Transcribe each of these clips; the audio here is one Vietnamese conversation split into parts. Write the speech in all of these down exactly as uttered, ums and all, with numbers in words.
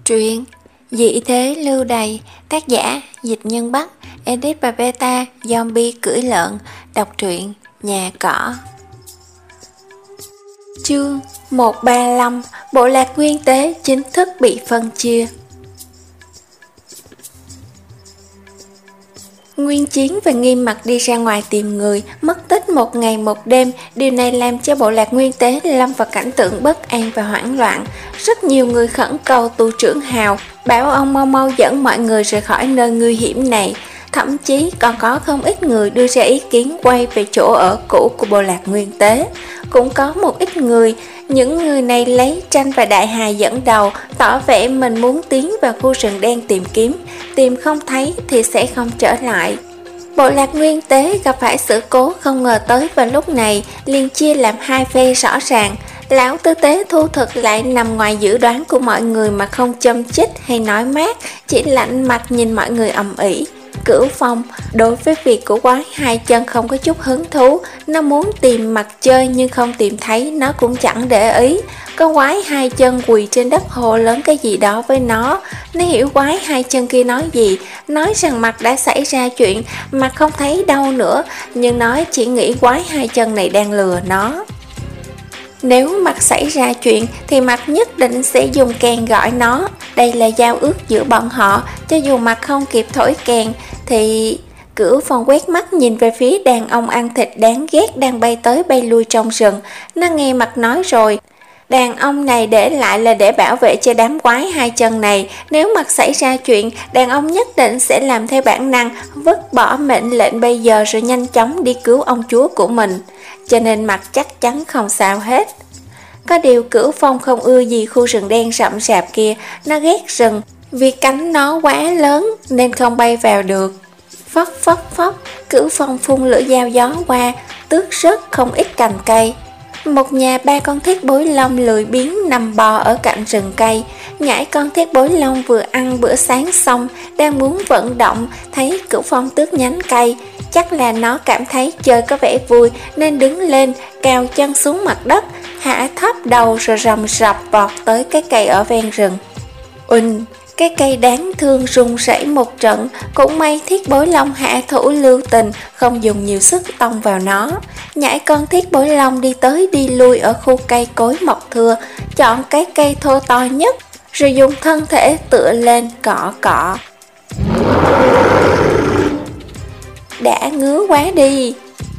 Truyện Dị thế lưu đày, tác giả Dịch Nhân Bắc, edit và beta Zombie cưỡi lợn, đọc truyện Nhà Cỏ. Chương một ba lăm, bộ lạc nguyên tế chính thức bị phân chia. Nguyên Chiến và Nghiêm Mặc đi ra ngoài tìm người, mất tích một ngày một đêm. Điều này làm cho bộ lạc nguyên tế lâm vào cảnh tượng bất an và hoảng loạn. Rất nhiều người khẩn cầu tù trưởng Hào bảo ông mau mau dẫn mọi người rời khỏi nơi nguy hiểm này. Thậm chí còn có không ít người đưa ra ý kiến quay về chỗ ở cũ của bộ lạc nguyên tế. Cũng có một ít người, những người này lấy Tranh và Đại Hà dẫn đầu, tỏ vẻ mình muốn tiến vào khu rừng đen tìm kiếm, tìm không thấy thì sẽ không trở lại. Bộ lạc nguyên tế gặp phải sự cố không ngờ tới vào lúc này, liền chia làm hai phe rõ ràng. Lão tư tế thu thực lại nằm ngoài dự đoán của mọi người mà không châm chích hay nói mát, chỉ lạnh mặt nhìn mọi người ầm ĩ. Cửu Phong đối với việc của quái hai chân không có chút hứng thú, nó muốn tìm mặt chơi nhưng không tìm thấy, nó cũng chẳng để ý. Con quái hai chân quỳ trên đất hồ lớn cái gì đó với nó, nó hiểu quái hai chân kia nói gì, nói rằng mặt đã xảy ra chuyện, mặt không thấy đâu nữa, nhưng nói chỉ nghĩ quái hai chân này đang lừa nó. Nếu mặt xảy ra chuyện thì mặt nhất định sẽ dùng kèn gọi nó. Đây là giao ước giữa bọn họ, cho dù mặt không kịp thổi kèn thì... Cửu Phong quét mắt nhìn về phía đàn ông ăn thịt đáng ghét đang bay tới bay lui trong rừng. Nó nghe mặt nói rồi, đàn ông này để lại là để bảo vệ cho đám quái hai chân này. Nếu mặt xảy ra chuyện, đàn ông nhất định sẽ làm theo bản năng, vứt bỏ mệnh lệnh bây giờ rồi nhanh chóng đi cứu ông chúa của mình. Cho nên mặt chắc chắn không sao hết. Có điều Cửu Phong không ưa gì khu rừng đen rậm rạp kia, nó ghét rừng vì cánh nó quá lớn nên không bay vào được. Phốc phốc phốc, Cửu Phong phun lửa dao gió qua, tước rớt không ít cành cây. Một nhà ba con thiết bối long lười biếng nằm bò ở cạnh rừng cây. Nhãi con thiết bối long vừa ăn bữa sáng xong, đang muốn vận động, thấy Cửu Phong tước nhánh cây. Chắc là nó cảm thấy chơi có vẻ vui nên đứng lên, cào chân xuống mặt đất, hạ thấp đầu rồi rầm rập vọt tới cái cây ở ven rừng. Uỳnh, cái cây đáng thương rung rẩy một trận, cũng may thiết bối long hạ thủ lưu tình, không dùng nhiều sức tông vào nó. Nhãi con thiết bối long đi tới đi lui ở khu cây cối mọc thưa, chọn cái cây thô to nhất, rồi dùng thân thể tựa lên cọ cọ. Đã ngứa quá đi.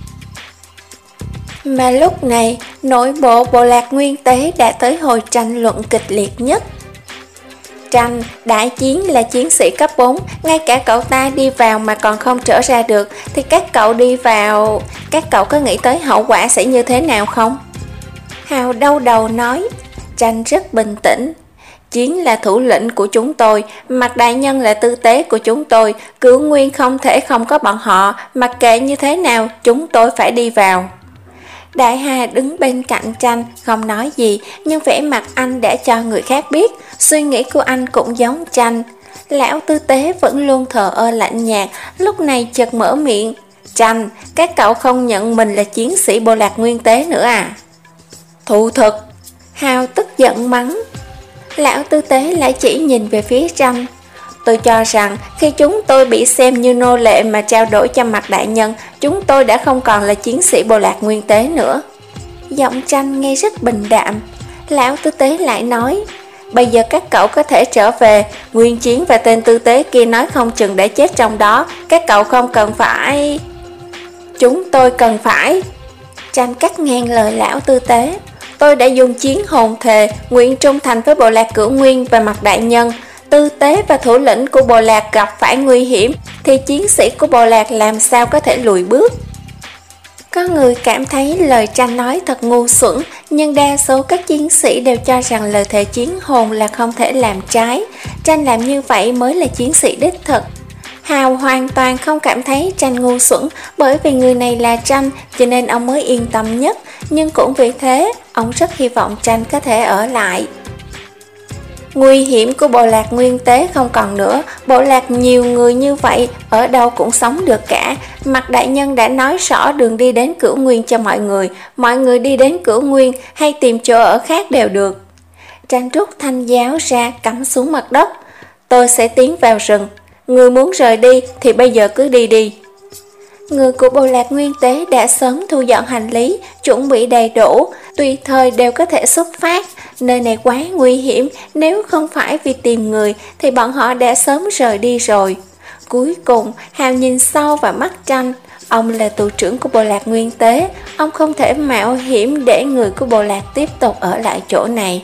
Mà lúc này, nội bộ bộ lạc nguyên tế đã tới hồi tranh luận kịch liệt nhất. Tranh, đại chiến là chiến sĩ cấp bốn, ngay cả cậu ta đi vào mà còn không trở ra được, thì các cậu đi vào, các cậu có nghĩ tới hậu quả sẽ như thế nào không? Hào đau đầu nói. Tranh rất bình tĩnh. Chiến là thủ lĩnh của chúng tôi, Mặt đại nhân là tư tế của chúng tôi, Cửu Nguyên không thể không có bọn họ, mặc kệ như thế nào, chúng tôi phải đi vào. Đại Hà đứng bên cạnh Tranh, không nói gì, nhưng vẻ mặt anh đã cho người khác biết, suy nghĩ của anh cũng giống Tranh. Lão tư tế vẫn luôn thờ ơ lạnh nhạt, lúc này chợt mở miệng. Tranh, các cậu không nhận mình là chiến sĩ bộ lạc nguyên tế nữa à? Thụ thực. Hào tức giận mắng. Lão tư tế lại chỉ nhìn về phía Tranh. Tôi cho rằng khi chúng tôi bị xem như nô lệ mà trao đổi cho Mặt đại nhân, chúng tôi đã không còn là chiến sĩ bộ lạc nguyên tế nữa. Giọng Tranh nghe rất bình đạm. Lão tư tế lại nói, bây giờ các cậu có thể trở về, Nguyên Chiến và tên tư tế kia nói không chừng đã chết trong đó, các cậu không cần phải... Chúng tôi cần phải... Tranh cắt ngang lời lão tư tế. Tôi đã dùng chiến hồn thề, nguyện trung thành với bộ lạc Cửu Nguyên và Mặt đại nhân. Tư tế và thủ lĩnh của bộ lạc gặp phải nguy hiểm thì chiến sĩ của bộ lạc làm sao có thể lùi bước. Có người cảm thấy lời Tranh nói thật ngu xuẩn, nhưng đa số các chiến sĩ đều cho rằng lời thề chiến hồn là không thể làm trái. Tranh làm như vậy mới là chiến sĩ đích thực. Hào hoàn toàn không cảm thấy Tranh ngu xuẩn, bởi vì người này là Tranh cho nên ông mới yên tâm nhất, nhưng cũng vì thế ông rất hy vọng Tranh có thể ở lại. Nguy hiểm của bộ lạc nguyên tế không còn nữa, bộ lạc nhiều người như vậy, ở đâu cũng sống được cả. Mặt đại nhân đã nói rõ đường đi đến Cửu Nguyên cho mọi người, mọi người đi đến Cửu Nguyên hay tìm chỗ ở khác đều được. Tranh rút thanh giáo ra cắm xuống mặt đất. Tôi sẽ tiến vào rừng. Người muốn rời đi thì bây giờ cứ đi đi. Người của bộ lạc Nguyên Tế đã sớm thu dọn hành lý, chuẩn bị đầy đủ, tùy thời đều có thể xuất phát. Nơi này quá nguy hiểm, nếu không phải vì tìm người thì bọn họ đã sớm rời đi rồi. Cuối cùng, Hào nhìn sâu vào mắt Tranh. Ông là tù trưởng của bộ lạc Nguyên Tế, ông không thể mạo hiểm để người của bộ lạc tiếp tục ở lại chỗ này.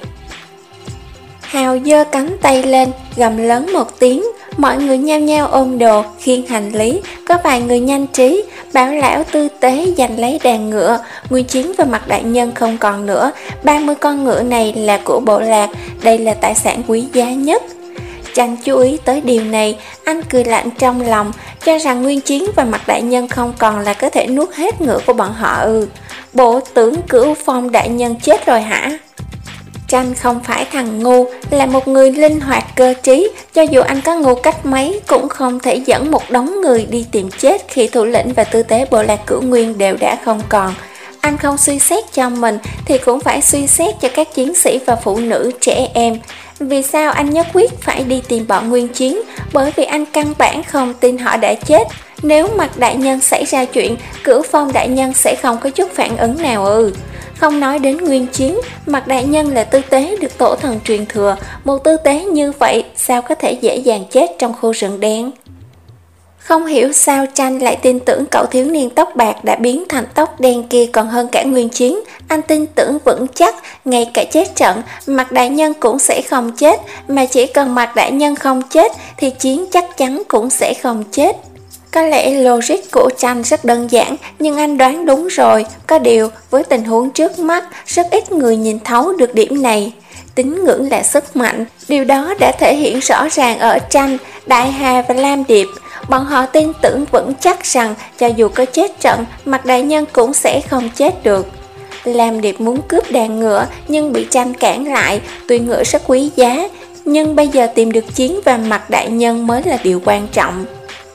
Hào giơ cánh tay lên, gầm lớn một tiếng, mọi người nhao nhao ôm đồ, khiêng hành lý, có vài người nhanh trí, bảo lão tư tế giành lấy đàn ngựa, Nguyên Chiến và Mặt Đại Nhân không còn nữa, ba mươi con ngựa này là của bộ lạc, đây là tài sản quý giá nhất. Tranh chú ý tới điều này, anh cười lạnh trong lòng, cho rằng Nguyên Chiến và Mặt Đại Nhân không còn là có thể nuốt hết ngựa của bọn họ ư. Bộ tưởng Cửu Phong Đại Nhân chết rồi hả? Tranh không phải thằng ngu, là một người linh hoạt cơ trí, cho dù anh có ngu cách mấy cũng không thể dẫn một đống người đi tìm chết khi thủ lĩnh và tư tế bộ lạc Cửu Nguyên đều đã không còn. Anh không suy xét cho mình thì cũng phải suy xét cho các chiến sĩ và phụ nữ trẻ em. Vì sao anh nhất quyết phải đi tìm bọn Nguyên Chiến? Bởi vì anh căn bản không tin họ đã chết. Nếu Mặt Đại Nhân xảy ra chuyện, Cửu Phong Đại Nhân sẽ không có chút phản ứng nào ư. Không nói đến Nguyên Chiến, Mặt Đại Nhân là tư tế được tổ thần truyền thừa, một tư tế như vậy sao có thể dễ dàng chết trong khu rừng đen? Không hiểu sao Tranh lại tin tưởng cậu thiếu niên tóc bạc đã biến thành tóc đen kia còn hơn cả Nguyên Chiến. Anh tin tưởng vững chắc, ngay cả chết trận, Mặt Đại Nhân cũng sẽ không chết, mà chỉ cần Mặt Đại Nhân không chết thì Chiến chắc chắn cũng sẽ không chết. Có lẽ logic của Tranh rất đơn giản, nhưng anh đoán đúng rồi. Có điều, với tình huống trước mắt, rất ít người nhìn thấu được điểm này. Tín ngưỡng là sức mạnh, điều đó đã thể hiện rõ ràng ở Tranh, Đại Hà và Lam Điệp. Bọn họ tin tưởng vững chắc rằng cho dù có chết trận, Mặt Đại Nhân cũng sẽ không chết được. Lam Điệp muốn cướp đàn ngựa nhưng bị Tranh cản lại, tuy ngựa rất quý giá, nhưng bây giờ tìm được Chiến và Mặt Đại Nhân mới là điều quan trọng.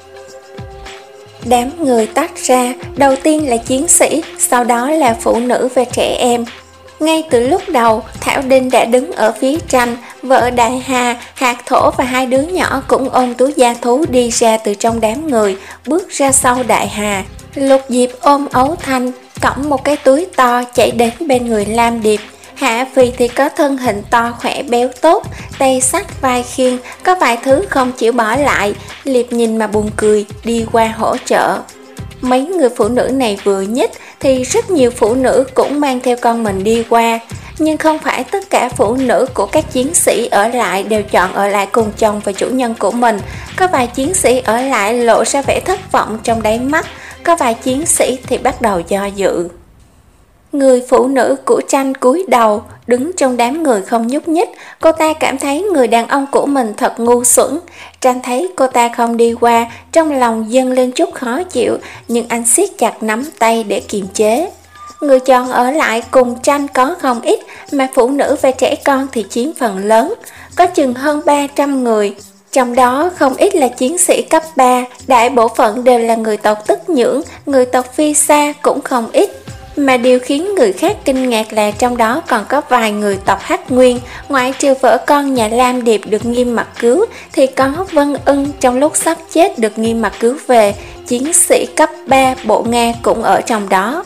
Đám người tách ra, đầu tiên là chiến sĩ, sau đó là phụ nữ và trẻ em. Ngay từ lúc đầu, Thảo Đinh đã đứng ở phía Tranh, vợ Đại Hà, Hạt Thổ và hai đứa nhỏ cũng ôm túi gia thú đi ra từ trong đám người, bước ra sau Đại Hà. Lục Diệp ôm Ấu Thanh, cõng một cái túi to chạy đến bên người Lam Điệp. Hạ Phi thì có thân hình to khỏe béo tốt, tay sắt vai khiêng, có vài thứ không chịu bỏ lại, Liệp nhìn mà buồn cười, đi qua hỗ trợ. Mấy người phụ nữ này vừa nhích thì rất nhiều phụ nữ cũng mang theo con mình đi qua. Nhưng không phải tất cả phụ nữ của các chiến sĩ ở lại đều chọn ở lại cùng chồng và chủ nhân của mình. Có vài chiến sĩ ở lại lộ ra vẻ thất vọng trong đáy mắt, có vài chiến sĩ thì bắt đầu do dự. Người phụ nữ của Tranh cúi đầu, đứng trong đám người không nhúc nhích. Cô ta cảm thấy người đàn ông của mình thật ngu xuẩn. Tranh thấy cô ta không đi qua, trong lòng dâng lên chút khó chịu, nhưng anh siết chặt nắm tay để kiềm chế. Người chọn ở lại cùng Tranh có không ít, mà phụ nữ và trẻ con thì chiếm phần lớn, có chừng hơn ba trăm người. Trong đó không ít là chiến sĩ cấp ba, đại bộ phận đều là người tộc Tức Nhưỡng, người tộc Phi Sa cũng không ít. Mà điều khiến người khác kinh ngạc là trong đó còn có vài người tộc Hắc Nguyên, ngoại trừ vợ con nhà Lam Điệp được Nghiêm Mặc cứu, thì có Vân Ưng trong lúc sắp chết được Nghiêm Mặc cứu về, chiến sĩ cấp ba bộ Nga cũng ở trong đó.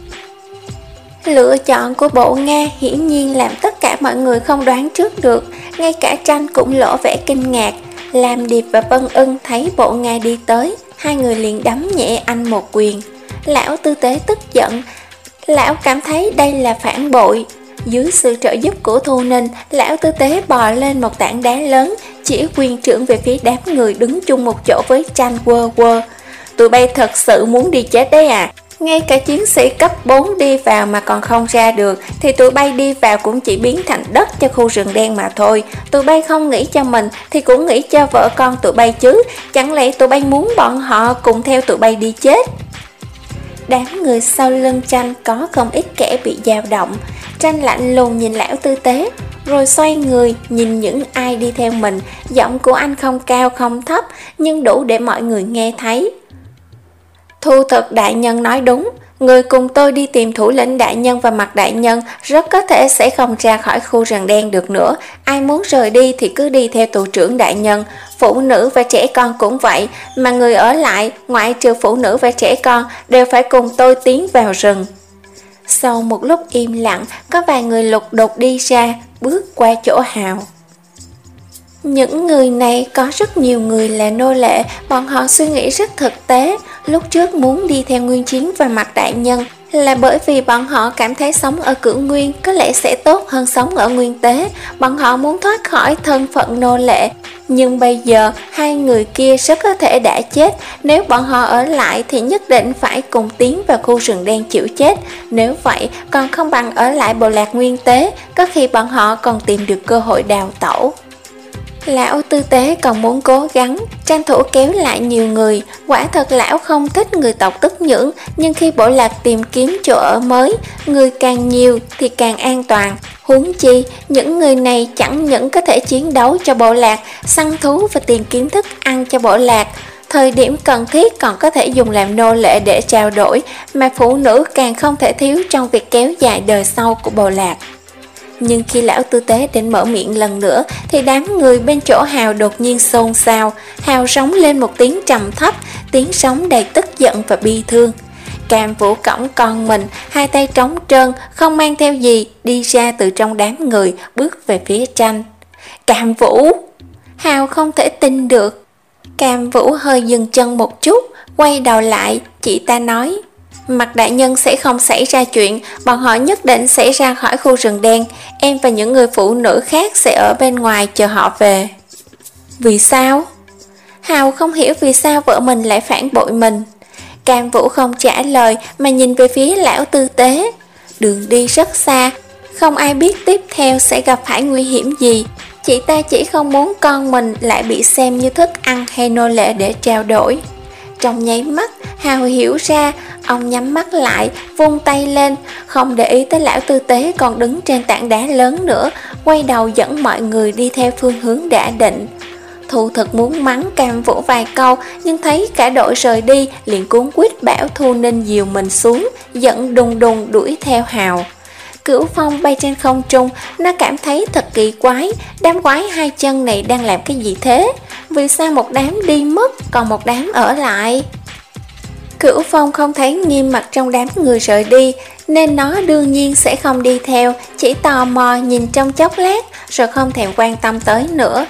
Lựa chọn của bộ Nga hiển nhiên làm tất cả mọi người không đoán trước được, ngay cả Tranh cũng lộ vẻ kinh ngạc. Lam Điệp và Vân Ưng thấy bộ Nga đi tới, hai người liền đấm nhẹ anh một quyền. Lão tư tế tức giận, lão cảm thấy đây là phản bội. Dưới sự trợ giúp của Thu Ninh, lão tư tế bò lên một tảng đá lớn, chỉ quyền trưởng về phía đám người đứng chung một chỗ với Tranh quơ quơ. Tụi bay thật sự muốn đi chết đấy à? Ngay cả chiến sĩ cấp bốn đi vào mà còn không ra được, thì tụi bay đi vào cũng chỉ biến thành đất cho khu rừng đen mà thôi. Tụi bay không nghĩ cho mình thì cũng nghĩ cho vợ con tụi bay chứ. Chẳng lẽ tụi bay muốn bọn họ cùng theo tụi bay đi chết? Đám người sau lưng Tranh có không ít kẻ bị dao động. Tranh lạnh lùng nhìn lão tư tế, rồi xoay người nhìn những ai đi theo mình. Giọng của anh không cao không thấp, nhưng đủ để mọi người nghe thấy. Thu Thực đại nhân nói đúng, Người cùng tôi đi tìm thủ lĩnh đại nhân và Mặt đại nhân rất có thể sẽ không ra khỏi khu rừng đen được nữa. Ai muốn rời đi thì cứ đi theo tù trưởng đại nhân. Phụ nữ và trẻ con cũng vậy, mà người ở lại, ngoại trừ phụ nữ và trẻ con, đều phải cùng tôi tiến vào rừng. Sau một lúc im lặng, có vài người lục đục đi ra, bước qua chỗ Hào. Những người này có rất nhiều người là nô lệ, bọn họ suy nghĩ rất thực tế. Lúc trước muốn đi theo Nguyên Chiến và Mặt đại nhân là bởi vì bọn họ cảm thấy sống ở Cửu Nguyên có lẽ sẽ tốt hơn sống ở Nguyên Tế. Bọn họ muốn thoát khỏi thân phận nô lệ. Nhưng bây giờ hai người kia rất có thể đã chết. Nếu bọn họ ở lại thì nhất định phải cùng tiến vào khu rừng đen chịu chết. Nếu vậy còn không bằng ở lại bộ lạc Nguyên Tế, có khi bọn họ còn tìm được cơ hội đào tẩu. Lão tư tế còn muốn cố gắng tranh thủ kéo lại nhiều người. Quả thật lão không thích người tộc Tức Nhưỡng, nhưng khi bộ lạc tìm kiếm chỗ ở mới, người càng nhiều thì càng an toàn. Huống chi những người này chẳng những có thể chiến đấu cho bộ lạc, săn thú và tìm kiếm thức ăn cho bộ lạc, thời điểm cần thiết còn có thể dùng làm nô lệ để trao đổi, mà phụ nữ càng không thể thiếu trong việc kéo dài đời sau của bộ lạc. Nhưng khi lão tư tế định mở miệng lần nữa thì đám người bên chỗ Hào đột nhiên xôn xao. Hào rống lên một tiếng trầm thấp, tiếng sóng đầy tức giận và bi thương. Cam Vũ cõng con mình, hai tay trống trơn, không mang theo gì, đi ra từ trong đám người, bước về phía Tranh. Cam Vũ! Hào không thể tin được. Cam Vũ hơi dừng chân một chút, quay đầu lại, chị ta nói: Mặt đại nhân sẽ không xảy ra chuyện, bọn họ nhất định sẽ ra khỏi khu rừng đen. Em và những người phụ nữ khác sẽ ở bên ngoài chờ họ về. Vì sao? Hào không hiểu vì sao vợ mình lại phản bội mình. Cam Vũ không trả lời mà nhìn về phía lão tư tế. Đường đi rất xa, không ai biết tiếp theo sẽ gặp phải nguy hiểm gì. Chị ta chỉ không muốn con mình lại bị xem như thức ăn hay nô lệ để trao đổi. Trong nháy mắt, Hào hiểu ra, ông nhắm mắt lại, vung tay lên, không để ý tới lão tư tế còn đứng trên tảng đá lớn nữa, quay đầu dẫn mọi người đi theo phương hướng đã định. Thu Thực muốn mắng Cam Vũ vài câu, nhưng thấy cả đội rời đi, liền cuốn quýt bảo Thu Ninh dìu mình xuống, dẫn đùng đùng đuổi theo Hào. Cửu Phong bay trên không trung, nó cảm thấy thật kỳ quái, đám quái hai chân này đang làm cái gì thế? Vì sao một đám đi mất, còn một đám ở lại? Cửu Phong không thấy Nghiêm Mặc trong đám người rời đi, nên nó đương nhiên sẽ không đi theo, chỉ tò mò nhìn trong chốc lát, rồi không thèm quan tâm tới nữa.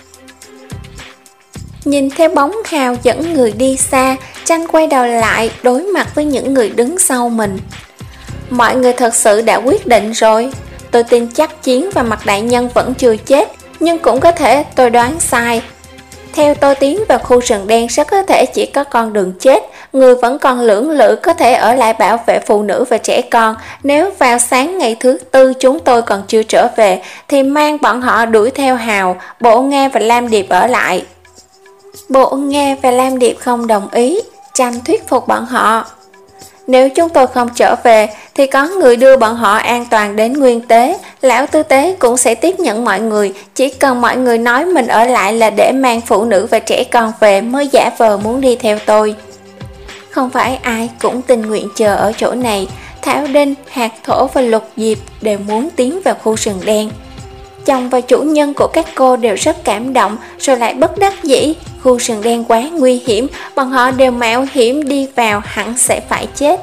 Nhìn theo bóng Hào dẫn người đi xa, Tranh quay đầu lại, đối mặt với những người đứng sau mình. Mọi người thật sự đã quyết định rồi. Tôi tin chắc Chiến và Mặt đại nhân vẫn chưa chết, nhưng cũng có thể tôi đoán sai. Theo tôi tiến vào khu rừng đen rất có thể chỉ có con đường chết. Người vẫn còn lưỡng lự có thể ở lại bảo vệ phụ nữ và trẻ con. Nếu vào sáng ngày thứ tư chúng tôi còn chưa trở về thì mang bọn họ đuổi theo Hào, Bộ Nghe và Lam Điệp ở lại. Bộ Nghe và Lam Điệp không đồng ý. Tranh thuyết phục bọn họ. Nếu chúng tôi không trở về thì có người đưa bọn họ an toàn đến Nguyên Tế. Lão tư tế cũng sẽ tiếp nhận mọi người. Chỉ cần mọi người nói mình ở lại là để mang phụ nữ và trẻ con về mới giả vờ muốn đi theo tôi. Không phải ai cũng tình nguyện chờ ở chỗ này. Thảo Đinh, Hạt Thổ và Lục Diệp đều muốn tiến vào khu rừng đen. Chồng và chủ nhân của các cô đều rất cảm động, rồi lại bất đắc dĩ. Khu rừng đen quá nguy hiểm, bọn họ đều mạo hiểm đi vào hẳn sẽ phải chết.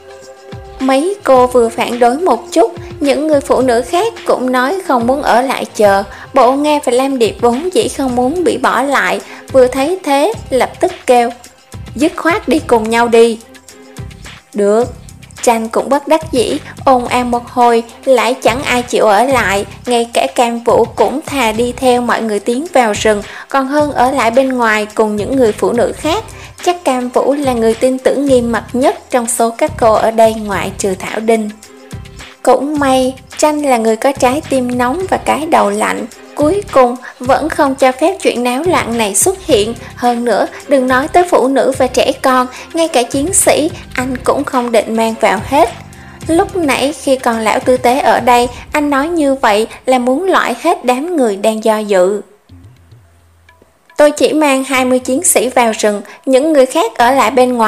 Mấy cô vừa phản đối một chút, những người phụ nữ khác cũng nói không muốn ở lại chờ. Bộ Nghe và Lam Điệp vốn dĩ không muốn bị bỏ lại, vừa thấy thế lập tức kêu: dứt khoát đi cùng nhau đi. Được. Tranh cũng bất đắc dĩ, ồn ào một hồi, lại chẳng ai chịu ở lại, ngay cả Cam Vũ cũng thà đi theo mọi người tiến vào rừng, còn hơn ở lại bên ngoài cùng những người phụ nữ khác. Chắc Cam Vũ là người tin tưởng Nghiêm Mặc nhất trong số các cô ở đây ngoại trừ Thảo Đinh. Cũng may, Tranh là người có trái tim nóng và cái đầu lạnh, cuối cùng vẫn không cho phép chuyện náo loạn này xuất hiện. Hơn nữa, đừng nói tới phụ nữ và trẻ con, ngay cả chiến sĩ anh cũng không định mang vào hết. Lúc nãy khi còn lão tư tế ở đây, anh nói như vậy là muốn loại hết đám người đang do dự. Tôi chỉ mang hai mươi chiến sĩ vào rừng, những người khác ở lại bên ngoài.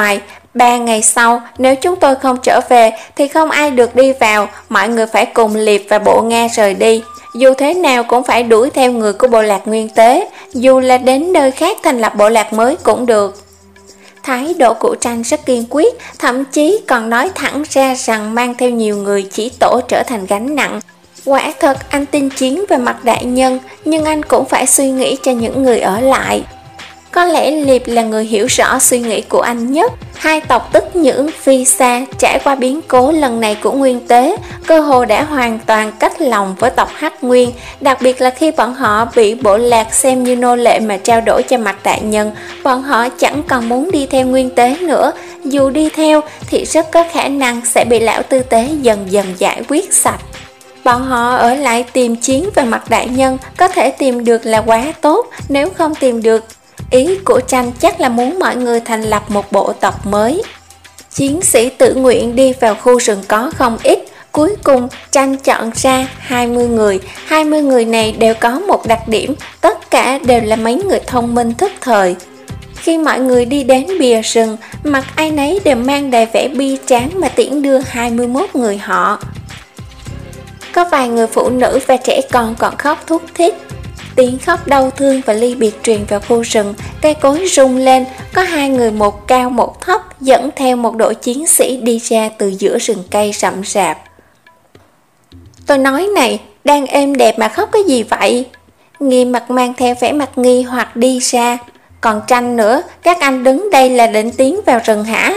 Ba ngày sau, nếu chúng tôi không trở về thì không ai được đi vào, mọi người phải cùng Liệp và Bộ Nga rời đi. Dù thế nào cũng phải đuổi theo người của bộ lạc Nguyên Tế, dù là đến nơi khác thành lập bộ lạc mới cũng được. Thái độ của Tranh rất kiên quyết, thậm chí còn nói thẳng ra rằng mang theo nhiều người chỉ tổ trở thành gánh nặng. Quả thật anh tin chiến về mặt đại nhân, nhưng anh cũng phải suy nghĩ cho những người ở lại. Có lẽ Liệp là người hiểu rõ suy nghĩ của anh nhất. Hai tộc Tức Nhưỡng, Phi Sa trải qua biến cố lần này của Nguyên Tế, cơ hồ đã hoàn toàn cách lòng với tộc Hắc Nguyên, đặc biệt là khi bọn họ bị bộ lạc xem như nô lệ mà trao đổi cho mặt đại nhân, bọn họ chẳng còn muốn đi theo Nguyên Tế nữa. Dù đi theo thì rất có khả năng sẽ bị lão tư tế dần dần giải quyết sạch. Bọn họ ở lại tìm chiến về mặt đại nhân, có thể tìm được là quá tốt, nếu không tìm được, ý của Tranh chắc là muốn mọi người thành lập một bộ tộc mới. Chiến sĩ tự nguyện đi vào khu rừng có không ít, cuối cùng Tranh chọn ra hai mươi người, hai mươi người này đều có một đặc điểm, tất cả đều là mấy người thông minh thức thời. Khi mọi người đi đến bìa rừng, mặt ai nấy đều mang đầy vẻ bi tráng mà tiễn đưa hai mươi mốt người họ. Có vài người phụ nữ và trẻ con còn khóc thút thít. Tiếng khóc đau thương và ly biệt truyền vào khu rừng, cây cối rung lên, có hai người một cao một thấp dẫn theo một đội chiến sĩ đi ra từ giữa rừng cây rậm rạp. Tôi nói này, đang êm đẹp mà khóc cái gì vậy? Nghiêm Mặt mang theo vẻ mặt nghi hoặc đi ra. Còn Tranh nữa, các anh đứng đây là định tiến vào rừng hả?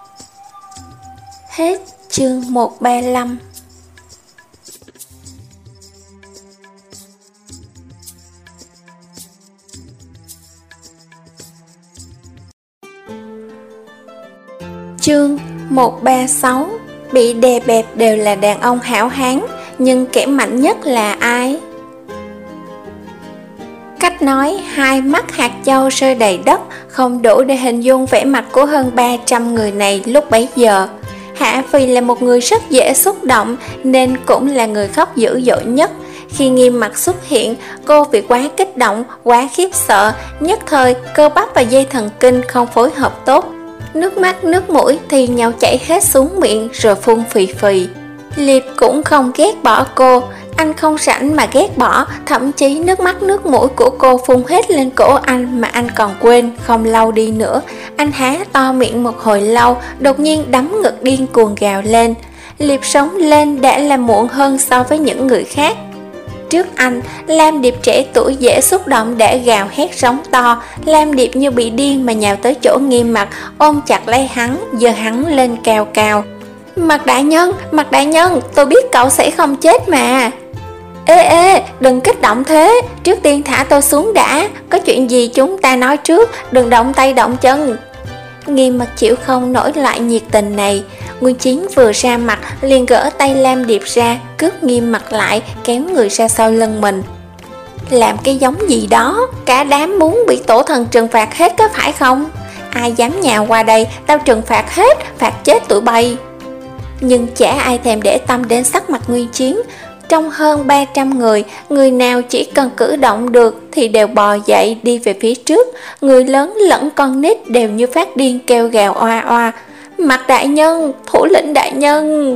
Hết chương một trăm ba mươi lăm. Chương một trăm ba mươi sáu. Bị đè bẹp đều là đàn ông hảo hán, nhưng kẻ mạnh nhất là ai? Cách nói hai mắt hạt châu rơi đầy đất không đủ để hình dung vẻ mặt của hơn ba trăm người này lúc bấy giờ. Hạ Phi là một người rất dễ xúc động nên cũng là người khóc dữ dội nhất. Khi Nghiêm Mặt xuất hiện, cô vì quá kích động, quá khiếp sợ, nhất thời cơ bắp và dây thần kinh không phối hợp tốt. Nước mắt nước mũi thì nhau chảy hết xuống miệng rồi phun phì phì. Liệp cũng không ghét bỏ cô, anh không rảnh mà ghét bỏ, thậm chí nước mắt nước mũi của cô phun hết lên cổ anh mà anh còn quên không lau đi nữa. Anh há to miệng một hồi lâu, đột nhiên đấm ngực điên cuồng gào lên. Liệp sống lên đã là muộn hơn so với những người khác. Trước anh, Lam Điệp trẻ tuổi dễ xúc động đã gào hét sóng to. Lam Điệp như bị điên mà nhào tới chỗ Nghiêm Mặt, ôm chặt lấy hắn, giơ hắn lên cao cao. Mặt đại nhân, Mặt đại nhân, tôi biết cậu sẽ không chết mà. Ê ê, đừng kích động thế, trước tiên thả tôi xuống đã, có chuyện gì chúng ta nói trước, đừng động tay động chân. Nghiêm Mặt chịu không nổi loại nhiệt tình này. Nguyên Chiến vừa ra mặt liền gỡ tay Lam Điệp ra, cướp Nghiêm Mặt lại, kéo người ra sau lưng mình. Làm cái giống gì đó, cả đám muốn bị tổ thần trừng phạt hết có phải không? Ai dám nhào qua đây, tao trừng phạt hết, phạt chết tụi bay. Nhưng chả ai thèm để tâm đến sắc mặt Nguyên Chiến. Trong hơn ba trăm người, người nào chỉ cần cử động được thì đều bò dậy đi về phía trước. Người lớn lẫn con nít đều như phát điên kêu gào oa oa. Mặt đại nhân, thủ lĩnh đại nhân.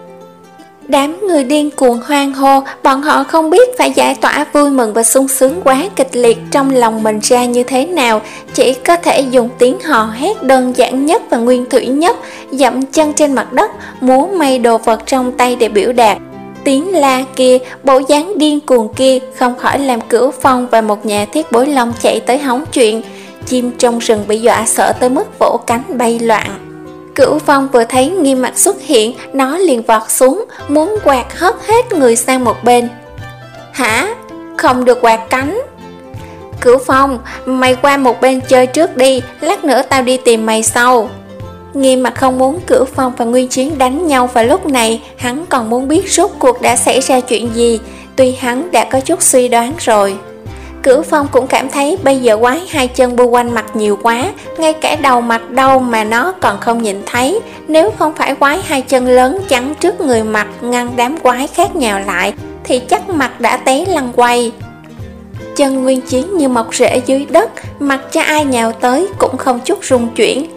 Đám người điên cuồng hoan hô, bọn họ không biết phải giải tỏa vui mừng và sung sướng quá kịch liệt trong lòng mình ra như thế nào, chỉ có thể dùng tiếng hò hét đơn giản nhất và nguyên thủy nhất, dậm chân trên mặt đất, múa may đồ vật trong tay để biểu đạt. Tiếng la kia, bộ dáng điên cuồng kia không khỏi làm Cửu Phong và một nhà thiết bối long chạy tới hóng chuyện. Chim trong rừng bị dọa sợ tới mức vỗ cánh bay loạn. Cửu Phong vừa thấy Nghiêm Mặt xuất hiện, nó liền vọt xuống, muốn quạt hất hết người sang một bên. Hả? Không được quạt cánh. Cửu Phong, mày qua một bên chơi trước đi, lát nữa tao đi tìm mày sau. Nghiêm Mặt không muốn Cửu Phong và Nguyên Chiến đánh nhau vào lúc này, hắn còn muốn biết rốt cuộc đã xảy ra chuyện gì, tuy hắn đã có chút suy đoán rồi. Cửu Phong cũng cảm thấy bây giờ quái hai chân bu quanh mặt nhiều quá, ngay cả đầu mặt đâu mà nó còn không nhìn thấy. Nếu không phải quái hai chân lớn chắn trước người mặt ngăn đám quái khác nhào lại, thì chắc mặt đã té lăn quay. Chân Nguyên Chiến như mọc rễ dưới đất, mặc cho ai nhào tới cũng không chút rung chuyển.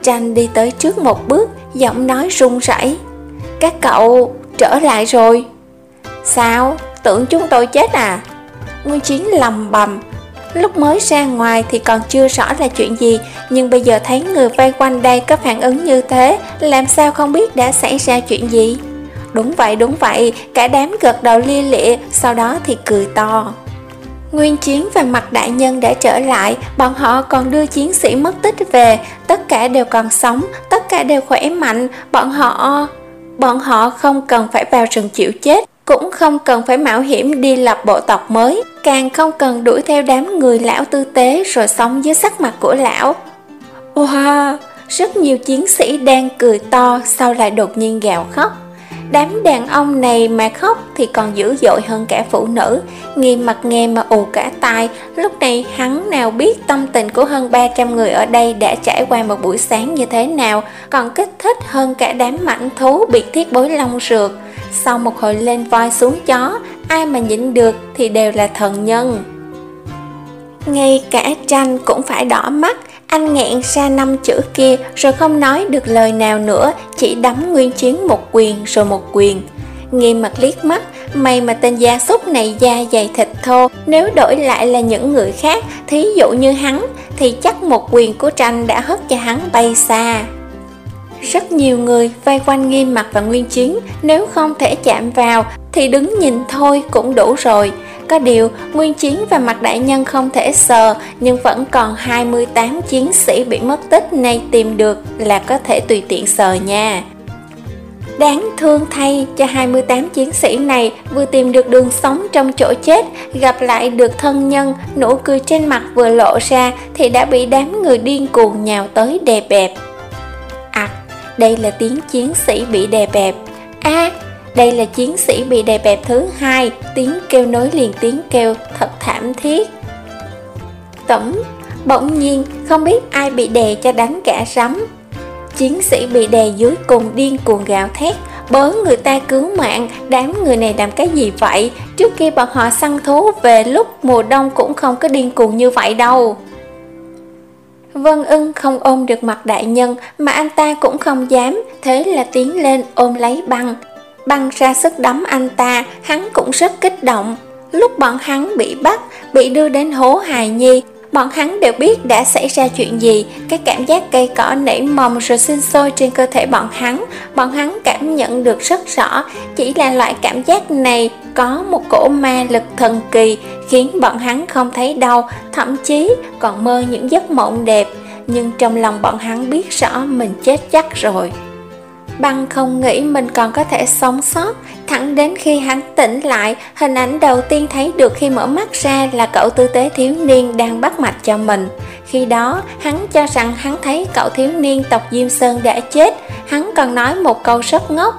Tranh đi tới trước một bước, giọng nói run rẩy. Các cậu trở lại rồi. Sao? Tưởng chúng tôi chết à? Nguyên Chiến lầm bầm. Lúc mới ra ngoài thì còn chưa rõ là chuyện gì, nhưng bây giờ thấy người vây quanh đây có phản ứng như thế, làm sao không biết đã xảy ra chuyện gì. Đúng vậy, đúng vậy, cả đám gật đầu lia lịa, sau đó thì cười to. Nguyên Chiến và Mạc Đại Nhân đã trở lại, bọn họ còn đưa chiến sĩ mất tích về, tất cả đều còn sống, tất cả đều khỏe mạnh, bọn họ... Bọn họ không cần phải vào rừng chịu chết, cũng không cần phải mạo hiểm đi lập bộ tộc mới, càng không cần đuổi theo đám người lão tư tế rồi sống dưới sắc mặt của lão. Wow, rất nhiều chiến sĩ đang cười to, sau lại đột nhiên gào khóc. Đám đàn ông này mà khóc thì còn dữ dội hơn cả phụ nữ. Nghiêm Mặt nghe mà ù cả tai. Lúc này hắn nào biết tâm tình của hơn ba trăm người ở đây đã trải qua một buổi sáng như thế nào, còn kích thích hơn cả đám mãnh thú bị thiết bối long rượt. Sau một hồi lên voi xuống chó, ai mà nhịn được thì đều là thần nhân. Ngay cả Tranh cũng phải đỏ mắt. Anh nghẹn ra năm chữ kia rồi không nói được lời nào nữa, chỉ đấm Nguyên Chiến một quyền rồi một quyền. Nghiêm Mặt liếc mắt, may mà tên gia súc này da dày thịt thô, nếu đổi lại là những người khác, thí dụ như hắn, thì chắc một quyền của Tranh đã hất cho hắn bay xa. Rất nhiều người vây quanh Nghiêm Mặt và Nguyên Chiến, nếu không thể chạm vào thì đứng nhìn thôi cũng đủ rồi. Có điều, Nguyên Chiến và Mạc Đại Nhân không thể sờ, nhưng vẫn còn hai mươi tám chiến sĩ bị mất tích nay tìm được là có thể tùy tiện sờ nha. Đáng thương thay cho hai mươi tám chiến sĩ này vừa tìm được đường sống trong chỗ chết, gặp lại được thân nhân, nụ cười trên mặt vừa lộ ra thì đã bị đám người điên cuồng nhào tới đè bẹp. À, đây là tiếng chiến sĩ bị đè bẹp. À, đây là chiến sĩ bị đè bẹp thứ hai, tiếng kêu nối liền tiếng kêu thật thảm thiết. Tẩm, bỗng nhiên không biết ai bị đè cho đánh cả rắm. Chiến sĩ bị đè dưới cùng điên cuồng gào thét, bớ người ta cứu mạng, đám người này làm cái gì vậy? Trước khi bọn họ săn thú về lúc mùa đông cũng không có điên cuồng như vậy đâu. Vân Ưng không ôm được Mạc Đại Nhân mà anh ta cũng không dám, thế là tiến lên ôm lấy Băng. Băng ra sức đấm anh ta, hắn cũng rất kích động. Lúc bọn hắn bị bắt, bị đưa đến hố hài nhi, bọn hắn đều biết đã xảy ra chuyện gì. Cái cảm giác cây cỏ nảy mầm rồi sinh sôi trên cơ thể bọn hắn, bọn hắn cảm nhận được rất rõ. Chỉ là loại cảm giác này có một cổ ma lực thần kỳ, khiến bọn hắn không thấy đau, thậm chí còn mơ những giấc mộng đẹp. Nhưng trong lòng bọn hắn biết rõ mình chết chắc rồi. Băng không nghĩ mình còn có thể sống sót, thẳng đến khi hắn tỉnh lại, hình ảnh đầu tiên thấy được khi mở mắt ra là cậu tư tế thiếu niên đang bắt mạch cho mình. Khi đó, hắn cho rằng hắn thấy cậu thiếu niên tộc Diêm Sơn đã chết, hắn còn nói một câu rất ngốc.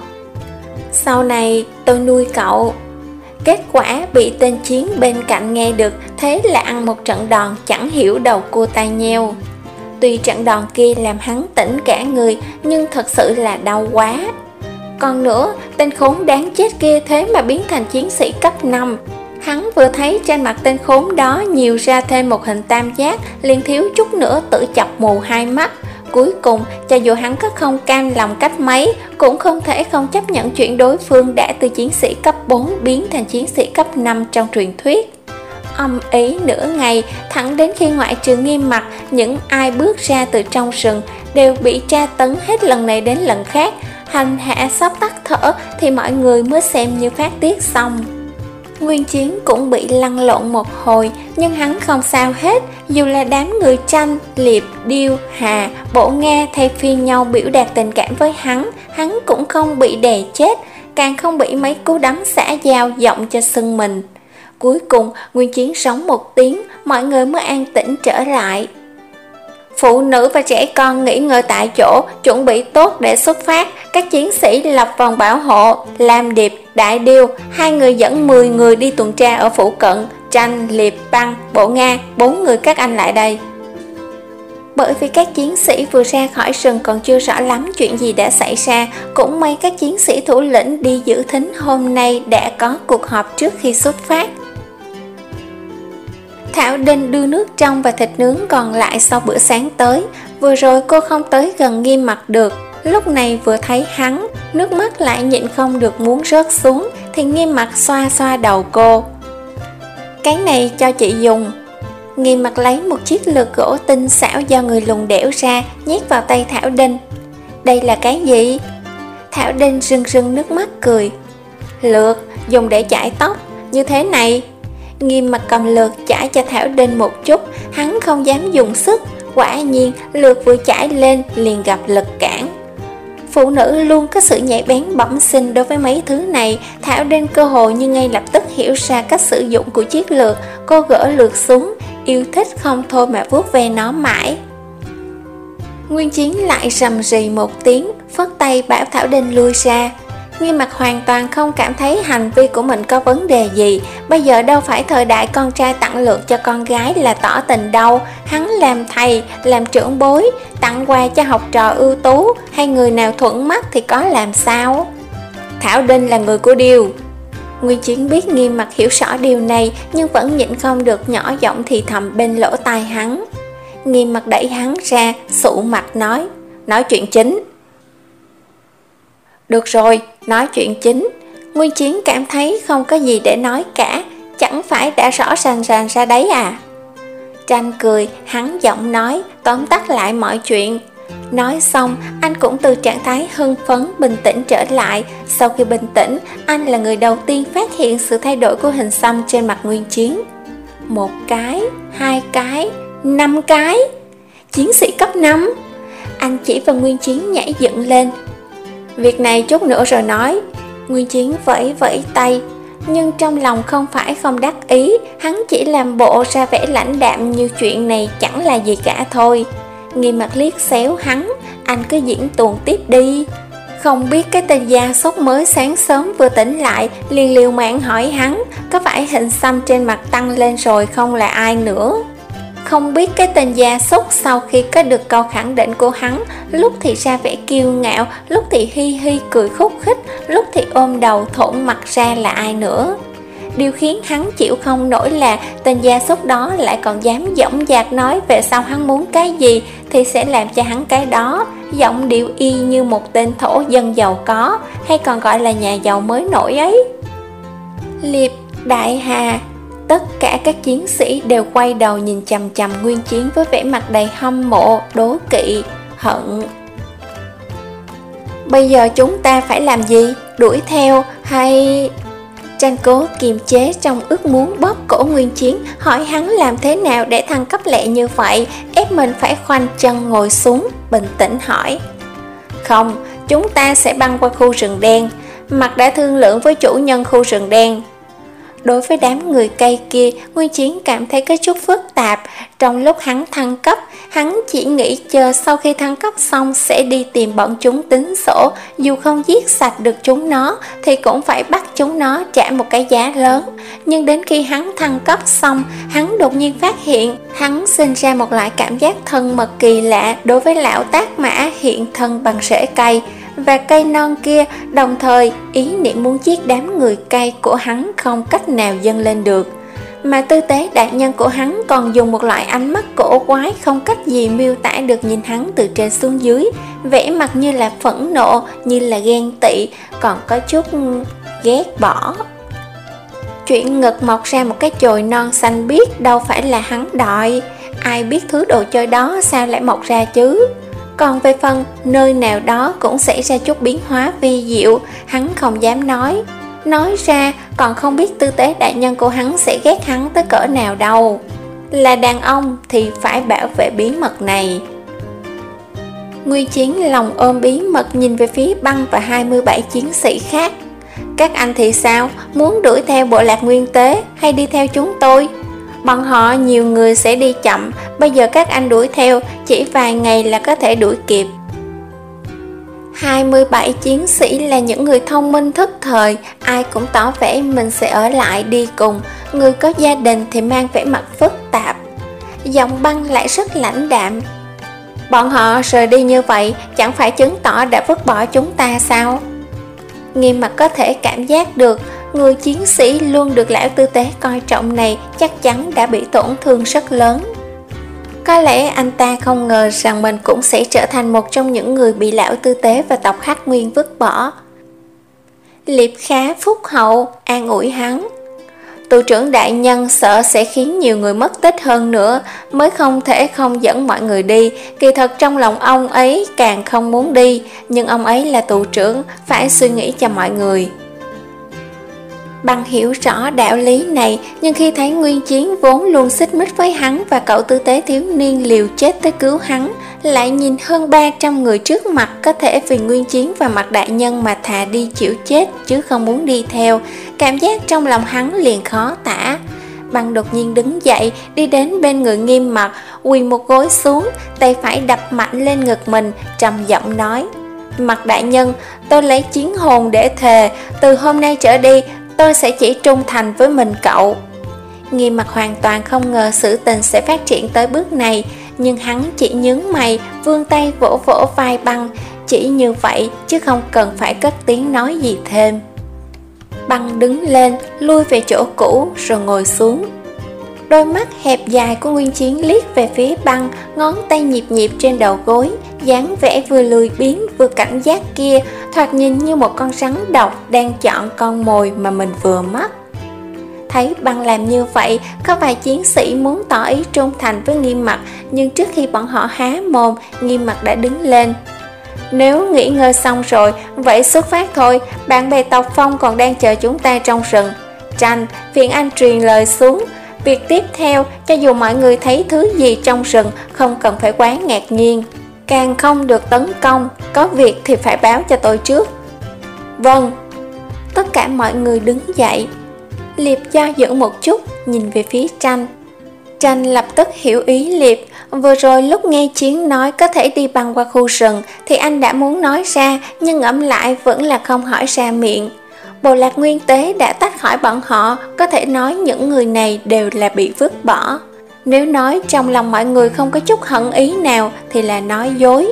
Sau này, tôi nuôi cậu. Kết quả bị tên Chiến bên cạnh nghe được, thế là ăn một trận đòn chẳng hiểu đầu cua tai nheo. Tuy trận đòn kia làm hắn tỉnh cả người, nhưng thật sự là đau quá. Còn nữa, tên khốn đáng chết kia thế mà biến thành chiến sĩ cấp năm. Hắn vừa thấy trên mặt tên khốn đó nhiều ra thêm một hình tam giác, liền thiếu chút nữa tự chọc mù hai mắt. Cuối cùng, cho dù hắn có không cam lòng cách mấy, cũng không thể không chấp nhận chuyện đối phương đã từ chiến sĩ cấp bốn biến thành chiến sĩ cấp năm trong truyền thuyết. Âm ý nửa ngày, thẳng đến khi ngoại trừ Nghiêm Mặt, những ai bước ra từ trong rừng đều bị tra tấn hết lần này đến lần khác. Hành hạ sắp tắt thở thì mọi người mới xem như phát tiết xong. Nguyên Chiến cũng bị lăn lộn một hồi, nhưng hắn không sao hết. Dù là đám người Tranh, Liệp, Điêu, Hà, Bộ Nga thay phiên nhau biểu đạt tình cảm với hắn, hắn cũng không bị đè chết, càng không bị mấy cú đấm xã giao giọng cho sưng mình. Cuối cùng, Nguyên Chiến sống một tiếng, mọi người mới an tĩnh trở lại. Phụ nữ và trẻ con nghỉ ngơi tại chỗ, chuẩn bị tốt để xuất phát. Các chiến sĩ lập vòng bảo hộ. Lam Điệp, Đại Điêu, hai người dẫn mười người đi tuần tra ở phụ cận. Tranh, Liệp, Băng, Bộ Nga, bốn người các anh lại đây. Bởi vì các chiến sĩ vừa ra khỏi rừng còn chưa rõ lắm chuyện gì đã xảy ra, cũng may các chiến sĩ thủ lĩnh đi giữ thính hôm nay đã có cuộc họp trước khi xuất phát. Thảo Đinh đưa nước trong và thịt nướng còn lại sau bữa sáng tới. Vừa rồi cô không tới gần Nghiêm Mặc được, lúc này vừa thấy hắn, nước mắt lại nhịn không được muốn rớt xuống, thì Nghiêm Mặc xoa xoa đầu cô. Cái này cho chị dùng. Nghiêm Mặc lấy một chiếc lược gỗ tinh xảo do người lùng đẽo ra, nhét vào tay Thảo Đinh. Đây là cái gì? Thảo Đinh rưng rưng nước mắt cười. Lược, dùng để chải tóc, như thế này. Nghiêm Mặc cầm lược chải cho Thảo Đinh một chút, hắn không dám dùng sức, quả nhiên lược vừa chải lên liền gặp lực cản. Phụ nữ luôn có sự nhạy bén bẩm sinh đối với mấy thứ này. Thảo Đinh cơ hồ như ngay lập tức hiểu ra cách sử dụng của chiếc lược. Cô gỡ lược xuống, yêu thích không thôi mà vuốt ve nó mãi. Nguyên Chiến lại rầm rì một tiếng, phất tay bảo Thảo Đinh lui ra. Nghiêm Mặc hoàn toàn không cảm thấy hành vi của mình có vấn đề gì. Bây giờ đâu phải thời đại con trai tặng lược cho con gái là tỏ tình đâu. Hắn làm thầy, làm trưởng bối, tặng quà cho học trò ưu tú, hay người nào thuận mắt thì có làm sao. Thảo Đinh là người của Điều. Nguyên Chiến biết Nghiêm Mặc hiểu rõ điều này, nhưng vẫn nhịn không được nhỏ giọng thì thầm bên lỗ tai hắn. Nghiêm Mặc đẩy hắn ra, sụ mặt nói, nói chuyện chính. Được rồi, nói chuyện chính. Nguyên Chiến cảm thấy không có gì để nói cả, chẳng phải đã rõ ràng ràng ra đấy à. Tranh cười, hắn giọng nói, tóm tắt lại mọi chuyện. Nói xong, anh cũng từ trạng thái hưng phấn bình tĩnh trở lại. Sau khi bình tĩnh, anh là người đầu tiên phát hiện sự thay đổi của hình xăm trên mặt Nguyên Chiến. Một cái, hai cái, năm cái. Chiến sĩ cấp năm. Anh chỉ vào Nguyên Chiến nhảy dựng lên. Việc này chút nữa rồi nói. Nguyên Chiến vẫy vẫy tay, nhưng trong lòng không phải không đắc ý. Hắn chỉ làm bộ ra vẻ lãnh đạm như chuyện này chẳng là gì cả thôi. Nghiêm Mặc liếc xéo hắn, anh cứ diễn tuồng tiếp đi. Không biết cái tên gia súc mới sáng sớm vừa tỉnh lại liền liều mạng hỏi hắn có phải hình xăm trên mặt tăng lên rồi không là ai nữa. Không biết cái tên gia súc sau khi có được câu khẳng định của hắn, lúc thì ra vẻ kiêu ngạo, lúc thì hi hi cười khúc khích, lúc thì ôm đầu thộn mặt ra là ai nữa. Điều khiến hắn chịu không nổi là tên gia súc đó lại còn dám dõng dạc nói về sau hắn muốn cái gì thì sẽ làm cho hắn cái đó, giọng điệu y như một tên thổ dân giàu có, hay còn gọi là nhà giàu mới nổi ấy. Liệp Đại Hà. Tất cả các chiến sĩ đều quay đầu nhìn chằm chằm Nguyên Chiến với vẻ mặt đầy hâm mộ, đố kỵ, hận. Bây giờ chúng ta phải làm gì? Đuổi theo hay... Tranh cố kiềm chế trong ước muốn bóp cổ Nguyên Chiến, hỏi hắn làm thế nào để thăng cấp lẹ như vậy, ép mình phải khoanh chân ngồi xuống, bình tĩnh hỏi. Không, chúng ta sẽ băng qua khu rừng đen. Mặt đã thương lượng với chủ nhân khu rừng đen. Đối với đám người cây kia, Nguyên Chiến cảm thấy có chút phức tạp. Trong lúc hắn thăng cấp, hắn chỉ nghĩ chờ sau khi thăng cấp xong sẽ đi tìm bọn chúng tính sổ. Dù không giết sạch được chúng nó thì cũng phải bắt chúng nó trả một cái giá lớn. Nhưng đến khi hắn thăng cấp xong, hắn đột nhiên phát hiện hắn sinh ra một loại cảm giác thân mật kỳ lạ đối với lão Tác Mã hiện thân bằng rễ cây và cây non kia. Đồng thời ý niệm muốn giết đám người cây của hắn không cách nào dâng lên được. Mà tư tế đại nhân của hắn còn dùng một loại ánh mắt cổ quái không cách gì miêu tả được nhìn hắn từ trên xuống dưới, vẻ mặt như là phẫn nộ, như là ghen tị, còn có chút ghét bỏ. Chuyện ngực mọc ra một cái chồi non xanh biếc đâu phải là hắn đòi, ai biết thứ đồ chơi đó sao lại mọc ra chứ. Còn về phần nơi nào đó cũng xảy ra chút biến hóa vi diệu, hắn không dám nói. Nói ra còn không biết tư tế đại nhân của hắn sẽ ghét hắn tới cỡ nào đâu. Là đàn ông thì phải bảo vệ bí mật này. Nguyên Chiến lòng ôm bí mật nhìn về phía Băng và hai mươi bảy chiến sĩ khác. Các anh thì sao? Muốn đuổi theo bộ lạc nguyên tế hay đi theo chúng tôi? Bọn họ nhiều người sẽ đi chậm, bây giờ các anh đuổi theo chỉ vài ngày là có thể đuổi kịp. hai mươi bảy chiến sĩ là những người thông minh thức thời, ai cũng tỏ vẻ mình sẽ ở lại đi cùng. Người có gia đình thì mang vẻ mặt phức tạp. Giọng Băng lại rất lãnh đạm. Bọn họ rời đi như vậy chẳng phải chứng tỏ đã vứt bỏ chúng ta sao? Nghiêm Mặc có thể cảm giác được người chiến sĩ luôn được lão tư tế coi trọng này chắc chắn đã bị tổn thương rất lớn. Có lẽ anh ta không ngờ rằng mình cũng sẽ trở thành một trong những người bị lão tư tế và tộc Hắc Nguyên vứt bỏ. Liệp khá phúc hậu, an ủi hắn. Tù trưởng đại nhân sợ sẽ khiến nhiều người mất tích hơn nữa, mới không thể không dẫn mọi người đi. Kỳ thật trong lòng ông ấy càng không muốn đi, nhưng ông ấy là tù trưởng, phải suy nghĩ cho mọi người. Băng hiểu rõ đạo lý này, nhưng khi thấy Nguyên Chiến vốn luôn xích mích với hắn và cậu tư tế thiếu niên liều chết tới cứu hắn, lại nhìn hơn ba trăm người trước mặt có thể vì Nguyên Chiến và Mặt đại nhân mà thà đi chịu chết chứ không muốn đi theo, cảm giác trong lòng hắn liền khó tả. Băng đột nhiên đứng dậy, đi đến bên người Nghiêm Mặc, quỳ một gối xuống, tay phải đập mạnh lên ngực mình, trầm giọng nói: Mặt đại nhân, tôi lấy chiến hồn để thề, từ hôm nay trở đi tôi sẽ chỉ trung thành với mình cậu. Nghiêm Mặc hoàn toàn không ngờ sự tình sẽ phát triển tới bước này, nhưng hắn chỉ nhướng mày, vươn tay vỗ vỗ vai Băng, chỉ như vậy chứ không cần phải cất tiếng nói gì thêm. Băng đứng lên, lui về chỗ cũ rồi ngồi xuống. Đôi mắt hẹp dài của Nguyên Chiến liếc về phía Băng, ngón tay nhịp nhịp trên đầu gối, dáng vẻ vừa lười biếng vừa cảnh giác kia, thoạt nhìn như một con rắn độc đang chọn con mồi mà mình vừa mất. Thấy Băng làm như vậy, có vài chiến sĩ muốn tỏ ý trung thành với Nghiêm Mặc, nhưng trước khi bọn họ há mồm, Nghiêm Mặc đã đứng lên. Nếu nghỉ ngơi xong rồi, vậy xuất phát thôi, bạn bè tộc Phong còn đang chờ chúng ta trong rừng. Tranh, phiền anh truyền lời xuống. Việc tiếp theo, cho dù mọi người thấy thứ gì trong rừng, không cần phải quá ngạc nhiên. Càng không được tấn công, có việc thì phải báo cho tôi trước. Vâng. Tất cả mọi người đứng dậy. Liệp do dự một chút, nhìn về phía Tranh. Tranh lập tức hiểu ý Liệp. Vừa rồi lúc nghe Chiến nói có thể đi băng qua khu rừng thì anh đã muốn nói ra, nhưng ngẫm lại vẫn là không hỏi ra miệng. Bộ lạc Nguyên Tế đã tách khỏi bọn họ, có thể nói những người này đều là bị vứt bỏ. Nếu nói trong lòng mọi người không có chút hận ý nào thì là nói dối.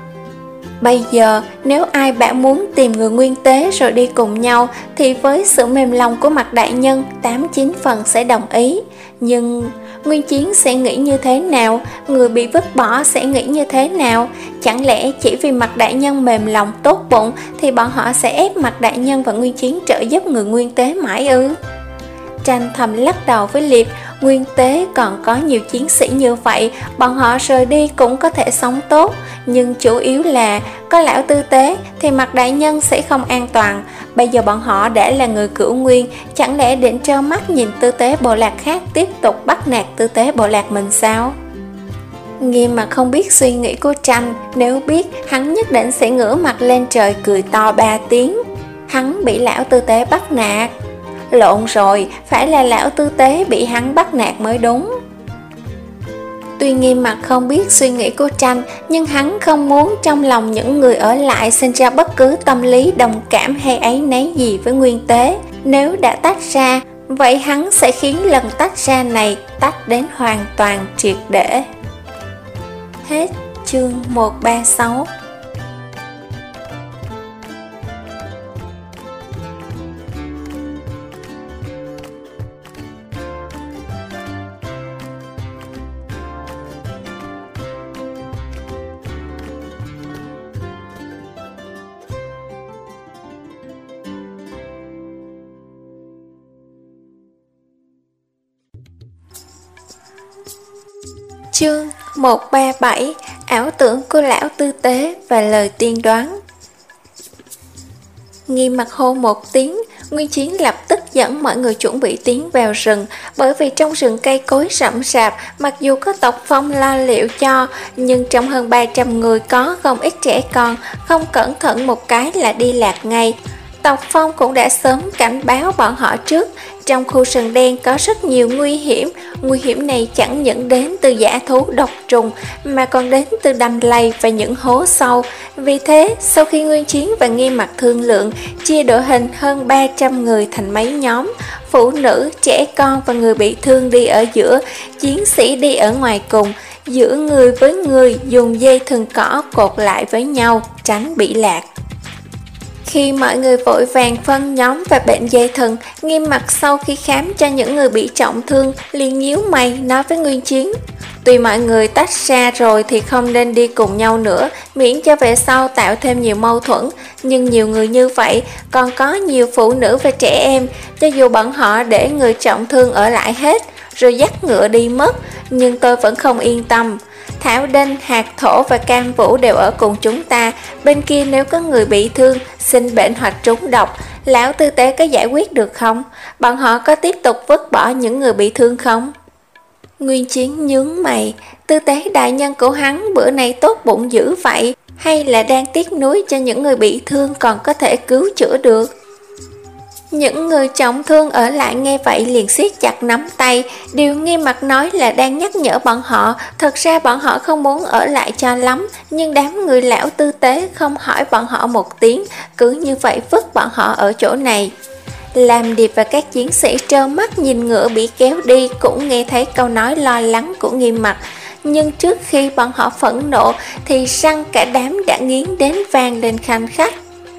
Bây giờ nếu ai bảo muốn tìm người Nguyên Tế rồi đi cùng nhau thì với sự mềm lòng của Mặt đại nhân, tám chín phần sẽ đồng ý. Nhưng Nguyên Chiến sẽ nghĩ như thế nào? Người bị vứt bỏ sẽ nghĩ như thế nào? Chẳng lẽ chỉ vì Mặt đại nhân mềm lòng tốt bụng thì bọn họ sẽ ép Mặt đại nhân và Nguyên Chiến trợ giúp người Nguyên Tế mãi ư? Tranh thầm lắc đầu với Liệp. Nguyên Tế còn có nhiều chiến sĩ như vậy, bọn họ rời đi cũng có thể sống tốt. Nhưng chủ yếu là có lão tư tế thì Mặt đại nhân sẽ không an toàn. Bây giờ bọn họ đã là người cửu nguyên, chẳng lẽ định trơ mắt nhìn tư tế bộ lạc khác tiếp tục bắt nạt tư tế bộ lạc mình sao? Nghiêm mà không biết suy nghĩ của Tranh, nếu biết hắn nhất định sẽ ngửa mặt lên trời cười to ba tiếng. Hắn bị lão tư tế bắt nạt. Lộn rồi, phải là lão tư tế bị hắn bắt nạt mới đúng. Tuy Nghiêm Mặc không biết suy nghĩ của Tranh, nhưng hắn không muốn trong lòng những người ở lại sinh ra bất cứ tâm lý đồng cảm hay áy náy gì với Nguyên Tế. Nếu đã tách ra, vậy hắn sẽ khiến lần tách ra này tách đến hoàn toàn triệt để. Hết chương một trăm ba mươi sáu. Chương một trăm ba mươi bảy. Ảo tưởng của lão tư tế và lời tiên đoán. Nghiêm Mặc hô một tiếng, Nguyên Chiến lập tức dẫn mọi người chuẩn bị tiến vào rừng. Bởi vì trong rừng cây cối rậm rạp, mặc dù có tộc Phong lo liệu cho, nhưng trong hơn ba trăm người có không ít trẻ con, không cẩn thận một cái là đi lạc ngay. Tộc Phong cũng đã sớm cảnh báo bọn họ trước. Trong khu rừng đen có rất nhiều nguy hiểm. Nguy hiểm này chẳng những đến từ dã thú độc trùng, mà còn đến từ đầm lầy và những hố sâu. Vì thế, sau khi Nguyên Chiến và Nghiêm Mặc thương lượng, chia đội hình hơn ba trăm người thành mấy nhóm, phụ nữ, trẻ con và người bị thương đi ở giữa, chiến sĩ đi ở ngoài cùng, giữa người với người dùng dây thừng cỏ cột lại với nhau, tránh bị lạc. Khi mọi người vội vàng phân nhóm về bệnh dây thừng, Nghiêm Mặc sau khi khám cho những người bị trọng thương liền nhíu mày nói với Nguyên Chiến: tuy mọi người tách ra rồi thì không nên đi cùng nhau nữa, miễn cho về sau tạo thêm nhiều mâu thuẫn, nhưng nhiều người như vậy, còn có nhiều phụ nữ và trẻ em, cho dù bọn họ để người trọng thương ở lại hết, rồi dắt ngựa đi mất, nhưng tôi vẫn không yên tâm. Thảo Đinh, Hạt Thổ và Cam Vũ đều ở cùng chúng ta, bên kia nếu có người bị thương, sinh bệnh hoặc trúng độc, lão tư tế có giải quyết được không? Bọn họ có tiếp tục vứt bỏ những người bị thương không? Nguyên Chiến nhướng mày, tư tế đại nhân của hắn bữa nay tốt bụng dữ vậy, hay là đang tiếc nuối cho những người bị thương còn có thể cứu chữa được? Những người trọng thương ở lại nghe vậy liền siết chặt nắm tay, điều Nghiêm Mặc nói là đang nhắc nhở bọn họ, thật ra bọn họ không muốn ở lại cho lắm, nhưng đám người lão tư tế không hỏi bọn họ một tiếng, cứ như vậy vứt bọn họ ở chỗ này. Lam Điệp và các chiến sĩ trơ mắt nhìn ngựa bị kéo đi cũng nghe thấy câu nói lo lắng của Nghiêm Mặc, nhưng trước khi bọn họ phẫn nộ thì răng cả đám đã nghiến đến vang lên khanh khách.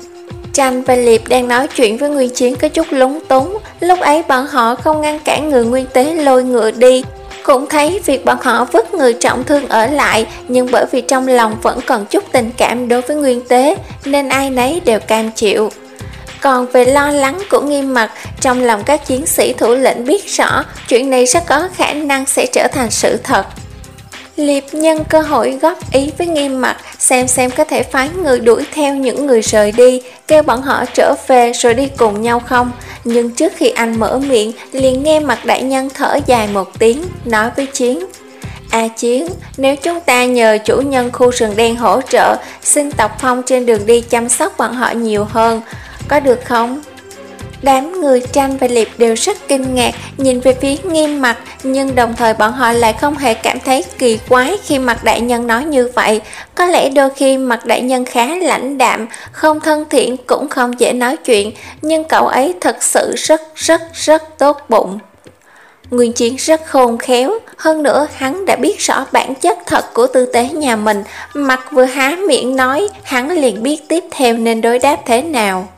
Tranh và Liệp đang nói chuyện với Nguyên Chiến có chút lúng túng, lúc ấy bọn họ không ngăn cản người Nguyên Tế lôi ngựa đi, cũng thấy việc bọn họ vứt người trọng thương ở lại, nhưng bởi vì trong lòng vẫn còn chút tình cảm đối với Nguyên Tế nên ai nấy đều cam chịu. Còn về lo lắng của Nghiêm Mặc, trong lòng các chiến sĩ thủ lĩnh biết rõ chuyện này rất có khả năng sẽ trở thành sự thật. Liệp nhân cơ hội góp ý với Nghiêm Mặc xem xem có thể phái người đuổi theo những người rời đi, kêu bọn họ trở về rồi đi cùng nhau không. Nhưng trước khi anh mở miệng liền nghe Mặc đại nhân thở dài một tiếng, nói với Chiến: A Chiến, nếu chúng ta nhờ chủ nhân khu rừng đen hỗ trợ, xin Tộc Phong trên đường đi chăm sóc bọn họ nhiều hơn, có được không? Đám người Tranh và Liệp đều rất kinh ngạc nhìn về phía Nghiêm Mặc, nhưng đồng thời bọn họ lại không hề cảm thấy kỳ quái khi Mặc đại nhân nói như vậy. Có lẽ đôi khi Mặc đại nhân khá lãnh đạm, không thân thiện cũng không dễ nói chuyện, nhưng cậu ấy thật sự rất rất rất tốt bụng. Nguyên Chiến rất khôn khéo, hơn nữa hắn đã biết rõ bản chất thật của tư tế nhà mình, Mặc vừa há miệng nói, hắn liền biết tiếp theo nên đối đáp thế nào.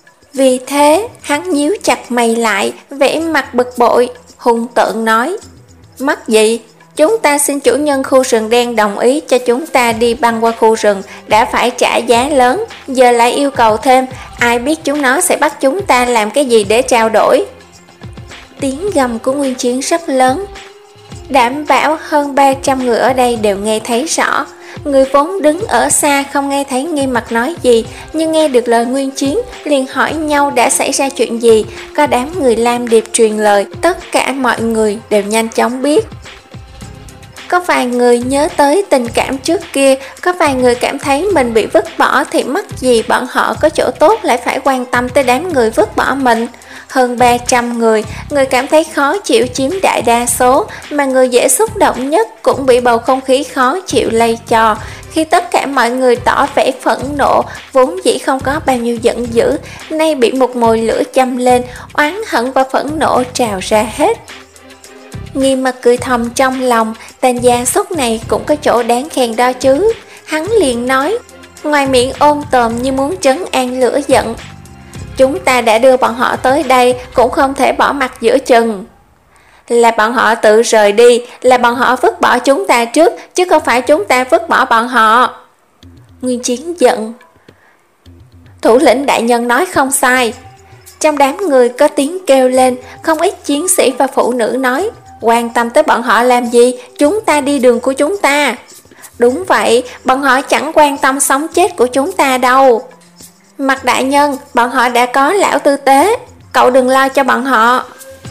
Vì thế, hắn nhíu chặt mày lại, vẻ mặt bực bội, hung tợn nói: Mắc gì? Chúng ta xin chủ nhân khu rừng đen đồng ý cho chúng ta đi băng qua khu rừng, đã phải trả giá lớn, giờ lại yêu cầu thêm, ai biết chúng nó sẽ bắt chúng ta làm cái gì để trao đổi? Tiếng gầm của Nguyên Chiến rất lớn, đảm bảo hơn ba trăm người ở đây đều nghe thấy rõ. Người vốn đứng ở xa không nghe thấy Nghiêm Mặc nói gì, nhưng nghe được lời Nguyên Chiến liền hỏi nhau đã xảy ra chuyện gì. Có đám người Lam Điệp truyền lời, tất cả mọi người đều nhanh chóng biết. Có vài người nhớ tới tình cảm trước kia, có vài người cảm thấy mình bị vứt bỏ thì mắc gì bọn họ có chỗ tốt lại phải quan tâm tới đám người vứt bỏ mình. Hơn ba trăm người, người cảm thấy khó chịu chiếm đại đa số, mà người dễ xúc động nhất cũng bị bầu không khí khó chịu lây cho. Khi tất cả mọi người tỏ vẻ phẫn nộ, vốn dĩ không có bao nhiêu giận dữ, nay bị một mồi lửa châm lên, oán hận và phẫn nộ trào ra hết. Nghiêm Mặc cười thầm trong lòng, tên gia súc này cũng có chỗ đáng khen đó chứ. Hắn liền nói, ngoài miệng ôm tồm như muốn trấn an lửa giận: Chúng ta đã đưa bọn họ tới đây, cũng không thể bỏ mặc giữa chừng. Là bọn họ tự rời đi, là bọn họ vứt bỏ chúng ta trước, chứ không phải chúng ta vứt bỏ bọn họ. Nguyên Chiến giận: Thủ lĩnh đại nhân nói không sai. Trong đám người có tiếng kêu lên, không ít chiến sĩ và phụ nữ nói: Quan tâm tới bọn họ làm gì, chúng ta đi đường của chúng ta. Đúng vậy, bọn họ chẳng quan tâm sống chết của chúng ta đâu. Mặc đại nhân, bọn họ đã có lão tư tế, cậu đừng lo cho bọn họ.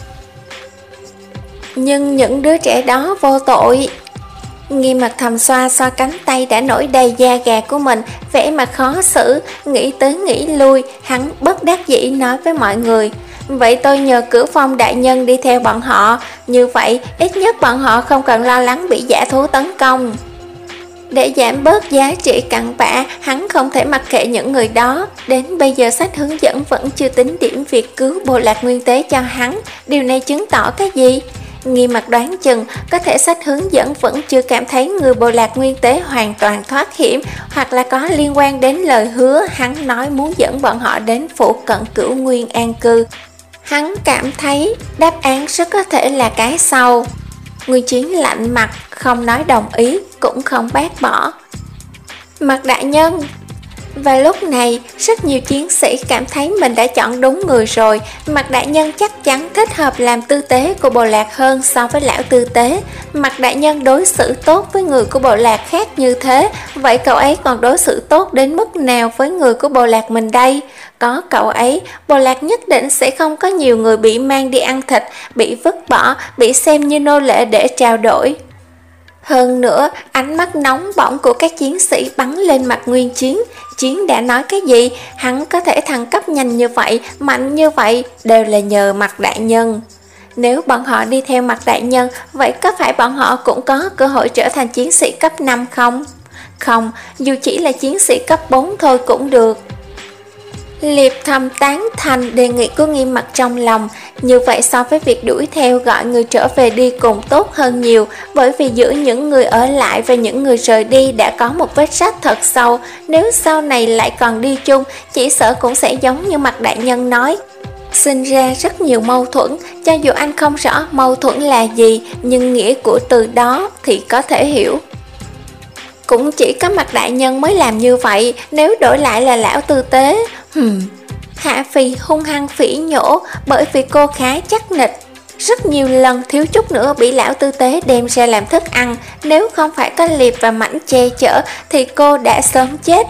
Nhưng những đứa trẻ đó vô tội. Nghiêm Mặc thầm xoa xoa cánh tay đã nổi đầy da gà của mình, vẻ mặt khó xử, nghĩ tới nghĩ lui, hắn bất đắc dĩ nói với mọi người: Vậy tôi nhờ Cửu Phong đại nhân đi theo bọn họ, như vậy ít nhất bọn họ không cần lo lắng bị dã thú tấn công. Để giảm bớt giá trị cặn bã, hắn không thể mặc kệ những người đó. Đến bây giờ sách hướng dẫn vẫn chưa tính điểm việc cứu bộ lạc nguyên tế cho hắn. Điều này chứng tỏ cái gì? Nghi Mặc đoán chừng có thể sách hướng dẫn vẫn chưa cảm thấy người bộ lạc nguyên tế hoàn toàn thoát hiểm, hoặc là có liên quan đến lời hứa hắn nói muốn dẫn bọn họ đến phủ cận Cửu Nguyên an cư. Hắn cảm thấy đáp án rất có thể là cái sau. Nguyên Chiến lạnh mặt, không nói đồng ý, cũng không bác bỏ. Mạc đại nhân. Và lúc này, rất nhiều chiến sĩ cảm thấy mình đã chọn đúng người rồi. Mạc đại nhân chắc chắn thích hợp làm tư tế của bộ lạc hơn so với lão tư tế. Mạc đại nhân đối xử tốt với người của bộ lạc khác như thế, vậy cậu ấy còn đối xử tốt đến mức nào với người của bộ lạc mình đây? Có cậu ấy, bộ lạc nhất định sẽ không có nhiều người bị mang đi ăn thịt, bị vứt bỏ, bị xem như nô lệ để trao đổi. Hơn nữa, ánh mắt nóng bỏng của các chiến sĩ bắn lên mặt Nguyên Chiến. Chiến đã nói cái gì? Hắn có thể thăng cấp nhanh như vậy, mạnh như vậy, đều là nhờ Mạc đại nhân. Nếu bọn họ đi theo Mạc đại nhân, vậy có phải bọn họ cũng có cơ hội trở thành chiến sĩ cấp năm không? Không, dù chỉ là chiến sĩ cấp bốn thôi cũng được. Liệp thầm tán thành đề nghị của Nghi Mặc trong lòng. Như vậy so với việc đuổi theo gọi người trở về đi cùng tốt hơn nhiều, bởi vì giữa những người ở lại và những người rời đi đã có một vết rách thật sâu. Nếu sau này lại còn đi chung, chỉ sợ cũng sẽ giống như Mạc đại nhân nói, sinh ra rất nhiều mâu thuẫn. Cho dù anh không rõ mâu thuẫn là gì, nhưng nghĩa của từ đó thì có thể hiểu. Cũng chỉ có Mạc đại nhân mới làm như vậy, nếu đổi lại là lão tư tế. Hừm. Hạ Phi hung hăng phỉ nhổ, bởi vì cô khá chắc nịch. Rất nhiều lần thiếu chút nữa bị lão tư tế đem ra làm thức ăn, nếu không phải có Liệp và Mảnh che chở thì cô đã sớm chết.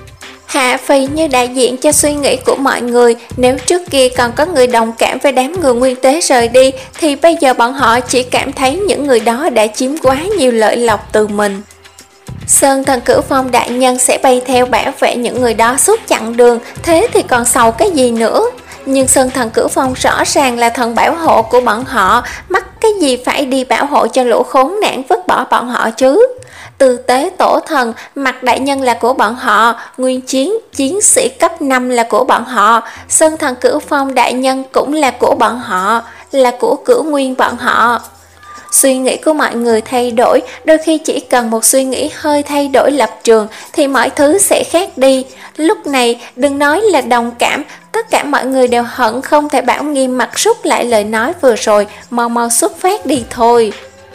Hạ Phi như đại diện cho suy nghĩ của mọi người, nếu trước kia còn có người đồng cảm với đám người nguyên tế rời đi, thì bây giờ bọn họ chỉ cảm thấy những người đó đã chiếm quá nhiều lợi lộc từ mình. Sơn thần Cửu Phong đại nhân sẽ bay theo bảo vệ những người đó suốt chặng đường, thế thì còn sầu cái gì nữa. Nhưng Sơn thần Cửu Phong rõ ràng là thần bảo hộ của bọn họ, mắc cái gì phải đi bảo hộ cho lũ khốn nạn vứt bỏ bọn họ chứ. Tư tế tổ thần, Mạc đại nhân là của bọn họ, Nguyên Chiến, chiến sĩ cấp năm là của bọn họ, Sơn thần Cửu Phong đại nhân cũng là của bọn họ, là của Cửu Nguyên bọn họ. Suy nghĩ của mọi người thay đổi, đôi khi chỉ cần một suy nghĩ hơi thay đổi lập trường thì mọi thứ sẽ khác đi. Lúc này đừng nói là đồng cảm, tất cả mọi người đều hận không thể bảo Nghi Mặc rút lại lời nói vừa rồi, mau mau xuất phát đi thôi.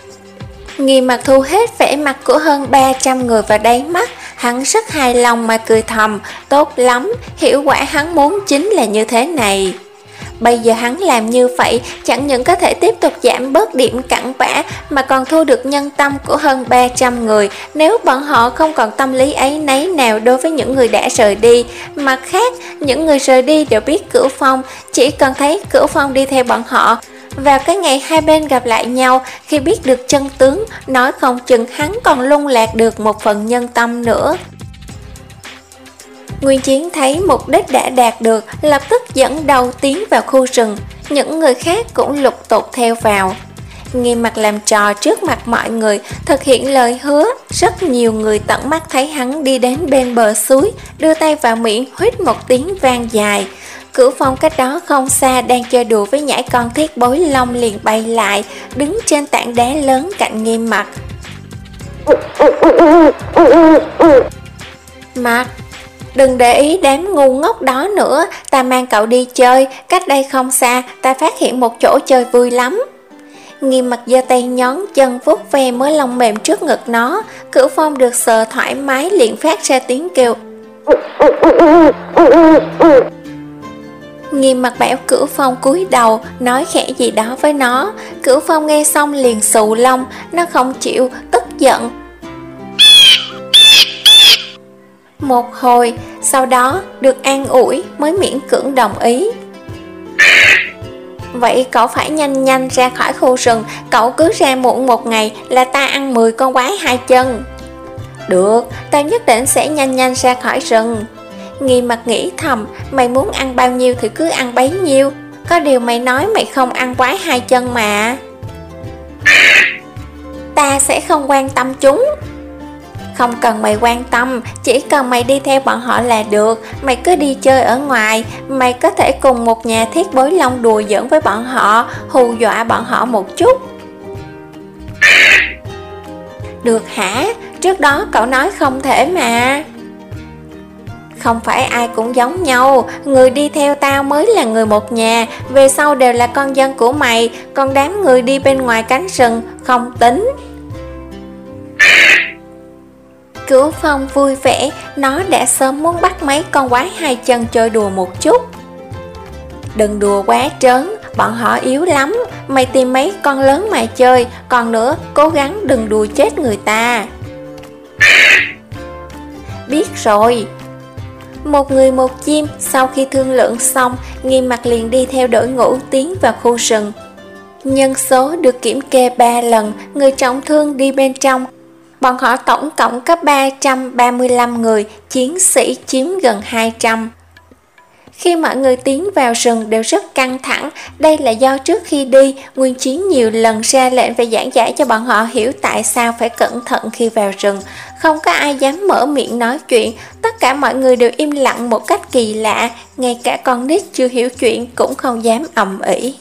Nghi Mặc thu hết vẻ mặt của hơn ba trăm người vào đáy mắt, hắn rất hài lòng mà cười thầm, tốt lắm, hiệu quả hắn muốn chính là như thế này. Bây giờ hắn làm như vậy chẳng những có thể tiếp tục giảm bớt điểm cặn bã mà còn thu được nhân tâm của hơn ba trăm người. Nếu bọn họ không còn tâm lý ấy nấy nào đối với những người đã rời đi. Mặt khác, những người rời đi đều biết Cửu Phong, chỉ cần thấy Cửu Phong đi theo bọn họ. Vào cái ngày hai bên gặp lại nhau, khi biết được chân tướng, nói không chừng hắn còn lung lạc được một phần nhân tâm nữa. Nguyên Chiến thấy mục đích đã đạt được, lập tức dẫn đầu tiến vào khu rừng, những người khác cũng lục tục theo vào. Nghi Mặc làm trò trước mặt mọi người, thực hiện lời hứa, rất nhiều người tận mắt thấy hắn đi đến bên bờ suối, đưa tay vào miệng huýt một tiếng vang dài. Cửu Phong cách đó không xa đang chơi đùa với nhãi con thiết bối long liền bay lại, đứng trên tảng đá lớn cạnh Nghi Mặc. Mặc, đừng để ý đám ngu ngốc đó nữa, ta mang cậu đi chơi, cách đây không xa, ta phát hiện một chỗ chơi vui lắm. Nghi Mặc giơ tay nhón chân vuốt ve mớ lông mềm trước ngực nó, Cửu Phong được sờ thoải mái liền phát ra tiếng kêu. Nghi Mặc bảo Cửu Phong cúi đầu, nói khẽ gì đó với nó, Cửu Phong nghe xong liền xù lông, nó không chịu, tức giận. Một hồi, sau đó được an ủi mới miễn cưỡng đồng ý. Vậy cậu phải nhanh nhanh ra khỏi khu rừng, cậu cứ ra muộn một ngày là ta ăn mười con quái hai chân. Được, ta nhất định sẽ nhanh nhanh ra khỏi rừng. Nghi Mặc nghĩ thầm, mày muốn ăn bao nhiêu thì cứ ăn bấy nhiêu, có điều mày nói mày không ăn quái hai chân mà. Ta sẽ không quan tâm chúng. Không cần mày quan tâm, chỉ cần mày đi theo bọn họ là được, mày cứ đi chơi ở ngoài, mày có thể cùng một nhà thiết bối long đùa giỡn với bọn họ, hù dọa bọn họ một chút. Được hả? Trước đó cậu nói không thể mà. Không phải ai cũng giống nhau, người đi theo tao mới là người một nhà, về sau đều là con dân của mày, còn đám người đi bên ngoài cánh rừng không tính. Cửu Phong vui vẻ, nó đã sớm muốn bắt mấy con quái hai chân chơi đùa một chút. Đừng đùa quá trớn, bọn họ yếu lắm, mày tìm mấy con lớn mà chơi, còn nữa cố gắng đừng đùa chết người ta. Biết rồi. Một người một chim, sau khi thương lượng xong, Nghiêm Mặc liền đi theo đội ngũ tiến vào khu rừng. Nhân số được kiểm kê ba lần, người trọng thương đi bên trong. Bọn họ tổng cộng có ba trăm ba mươi lăm người, chiến sĩ chiếm gần hai trăm. Khi mọi người tiến vào rừng đều rất căng thẳng, đây là do trước khi đi, Nguyên Chiến nhiều lần ra lệnh phải giảng giải cho bọn họ hiểu tại sao phải cẩn thận khi vào rừng. Không có ai dám mở miệng nói chuyện, tất cả mọi người đều im lặng một cách kỳ lạ, ngay cả con nít chưa hiểu chuyện cũng không dám ầm ĩ.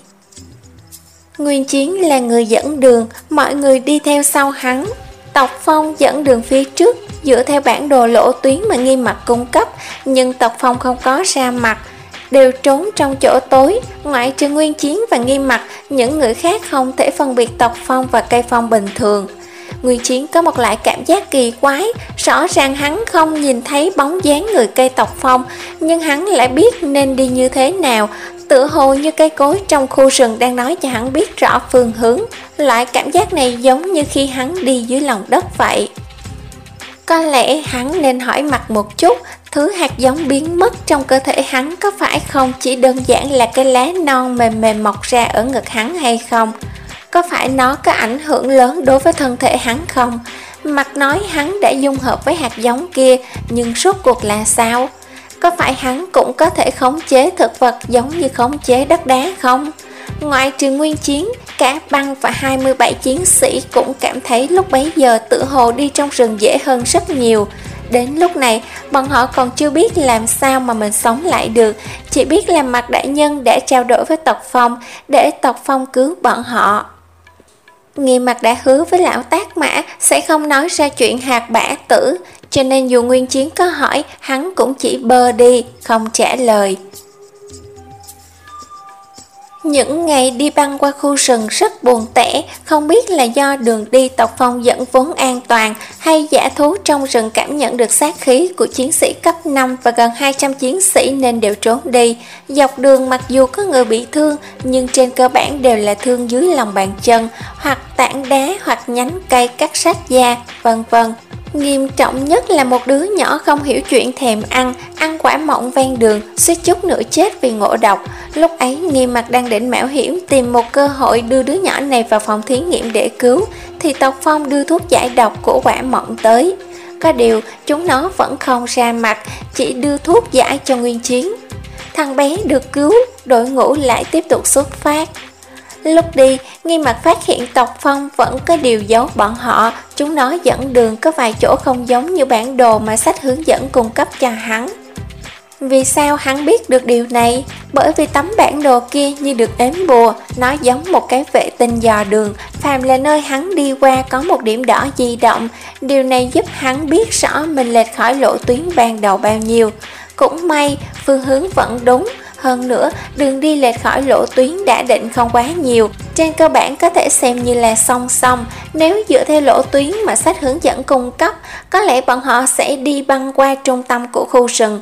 Nguyên Chiến là người dẫn đường, mọi người đi theo sau hắn. Tộc Phong dẫn đường phía trước, dựa theo bản đồ lộ tuyến mà Nghiêm Mặc cung cấp, nhưng Tộc Phong không có ra mặt, đều trốn trong chỗ tối. Ngoại trừ Nguyên Chiến và Nghiêm Mặc, những người khác không thể phân biệt Tộc Phong và cây phong bình thường. Nguyên Chiến có một loại cảm giác kỳ quái, rõ ràng hắn không nhìn thấy bóng dáng người cây Tộc Phong, nhưng hắn lại biết nên đi như thế nào, tựa hồ như cây cối trong khu rừng đang nói cho hắn biết rõ phương hướng. Loại cảm giác này giống như khi hắn đi dưới lòng đất vậy. Có lẽ hắn nên hỏi Mặt một chút, thứ hạt giống biến mất trong cơ thể hắn có phải không chỉ đơn giản là cái lá non mềm mềm mọc ra ở ngực hắn hay không? Có phải nó có ảnh hưởng lớn đối với thân thể hắn không? Mặt nói hắn đã dung hợp với hạt giống kia, nhưng rốt cuộc là sao? Có phải hắn cũng có thể khống chế thực vật giống như khống chế đất đá không? Ngoại trừ Nguyên Chiến, cả Băng và hai mươi bảy chiến sĩ cũng cảm thấy lúc bấy giờ tự hồ đi trong rừng dễ hơn rất nhiều. Đến lúc này, bọn họ còn chưa biết làm sao mà mình sống lại được, chỉ biết là Mặt đại nhân đã trao đổi với Tộc Phong để Tộc Phong cứu bọn họ. Nghiêm Mặc đã hứa với lão Tác Mã sẽ không nói ra chuyện hạt bả tử, cho nên dù Nguyên Chiến có hỏi, hắn cũng chỉ bơ đi, không trả lời. Những ngày đi băng qua khu rừng rất buồn tẻ, không biết là do đường đi Tộc Phong dẫn vốn an toàn hay dã thú trong rừng cảm nhận được sát khí của chiến sĩ cấp năm và gần hai trăm chiến sĩ nên đều trốn đi. Dọc đường mặc dù có người bị thương nhưng trên cơ bản đều là thương dưới lòng bàn chân, hoặc tảng đá hoặc nhánh cây cắt sát da, vân vân. Nghiêm trọng nhất là một đứa nhỏ không hiểu chuyện thèm ăn, ăn quả mọng ven đường, suýt chút nữa chết vì ngộ độc. Lúc ấy Nghiêm Mặc đang định mạo hiểm tìm một cơ hội đưa đứa nhỏ này vào phòng thí nghiệm để cứu, thì Tộc Phong đưa thuốc giải độc của quả mọng tới. Có điều chúng nó vẫn không ra mặt, chỉ đưa thuốc giải cho Nguyên Chiến. Thằng bé được cứu, đội ngũ lại tiếp tục xuất phát. Lúc đi, Nghiêm Mặc phát hiện Tộc Phong vẫn có điều giấu bọn họ. Chúng nó dẫn đường có vài chỗ không giống như bản đồ mà sách hướng dẫn cung cấp cho hắn. Vì sao hắn biết được điều này? Bởi vì tấm bản đồ kia như được ếm bùa, nó giống một cái vệ tinh dò đường. Phàm là nơi hắn đi qua có một điểm đỏ di động, điều này giúp hắn biết rõ mình lệch khỏi lộ tuyến ban đầu bao nhiêu. Cũng may, phương hướng vẫn đúng. Hơn nữa, đường đi lệch khỏi lộ tuyến đã định không quá nhiều, trên cơ bản có thể xem như là song song. Nếu dựa theo lộ tuyến mà sách hướng dẫn cung cấp, có lẽ bọn họ sẽ đi băng qua trung tâm của khu rừng.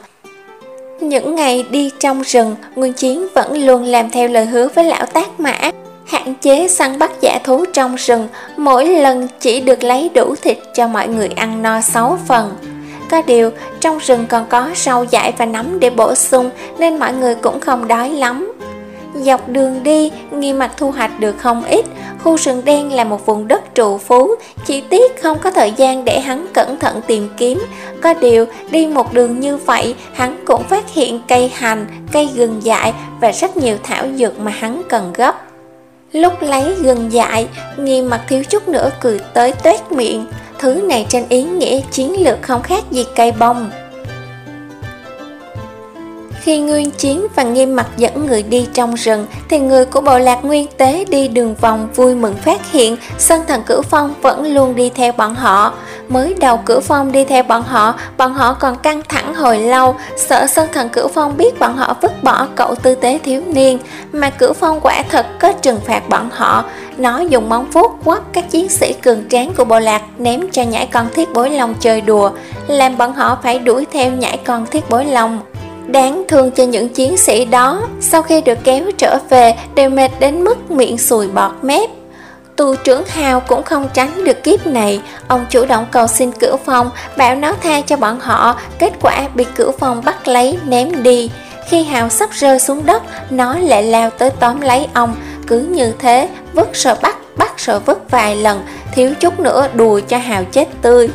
Những ngày đi trong rừng, Nguyên Chiến vẫn luôn làm theo lời hứa với lão Tác Mã, hạn chế săn bắt dã thú trong rừng, mỗi lần chỉ được lấy đủ thịt cho mọi người ăn no sáu phần. Có điều, trong rừng còn có rau dại và nấm để bổ sung nên mọi người cũng không đói lắm. Dọc đường đi, Nghiêm Mặc thu hoạch được không ít. Khu rừng đen là một vùng đất trù phú, chỉ tiếc không có thời gian để hắn cẩn thận tìm kiếm. Có điều, đi một đường như vậy, hắn cũng phát hiện cây hành, cây gừng dại và rất nhiều thảo dược mà hắn cần gấp. Lúc lấy gừng dại, Nghiêm Mặc thiếu chút nữa cười tới toét miệng. Thứ này trên ý nghĩa chiến lược không khác gì cây bông. Khi Nguyên Chiến và Nghiêm Mặc dẫn người đi trong rừng thì người của bộ lạc Nguyên Tế đi đường vòng vui mừng phát hiện Sơn Thần Cửu Phong vẫn luôn đi theo bọn họ. Mới đầu Cửu Phong đi theo bọn họ, bọn họ còn căng thẳng hồi lâu, sợ Sơn Thần Cửu Phong biết bọn họ vứt bỏ cậu tư tế thiếu niên, mà Cửu Phong quả thật có trừng phạt bọn họ. Nó dùng móng vuốt quất các chiến sĩ cường tráng của bộ lạc ném cho nhãi con thiết bối long chơi đùa, làm bọn họ phải đuổi theo nhãi con thiết bối long. Đáng thương cho những chiến sĩ đó, sau khi được kéo trở về đều mệt đến mức miệng sùi bọt mép. Tù trưởng Hào cũng không tránh được kiếp này, ông chủ động cầu xin Cửu Phong, bảo nó tha cho bọn họ, kết quả bị Cửu Phong bắt lấy ném đi. Khi Hào sắp rơi xuống đất, nó lại lao tới tóm lấy ông, cứ như thế, vứt rồi bắt, bắt rồi vứt vài lần, thiếu chút nữa đùa cho Hào chết tươi.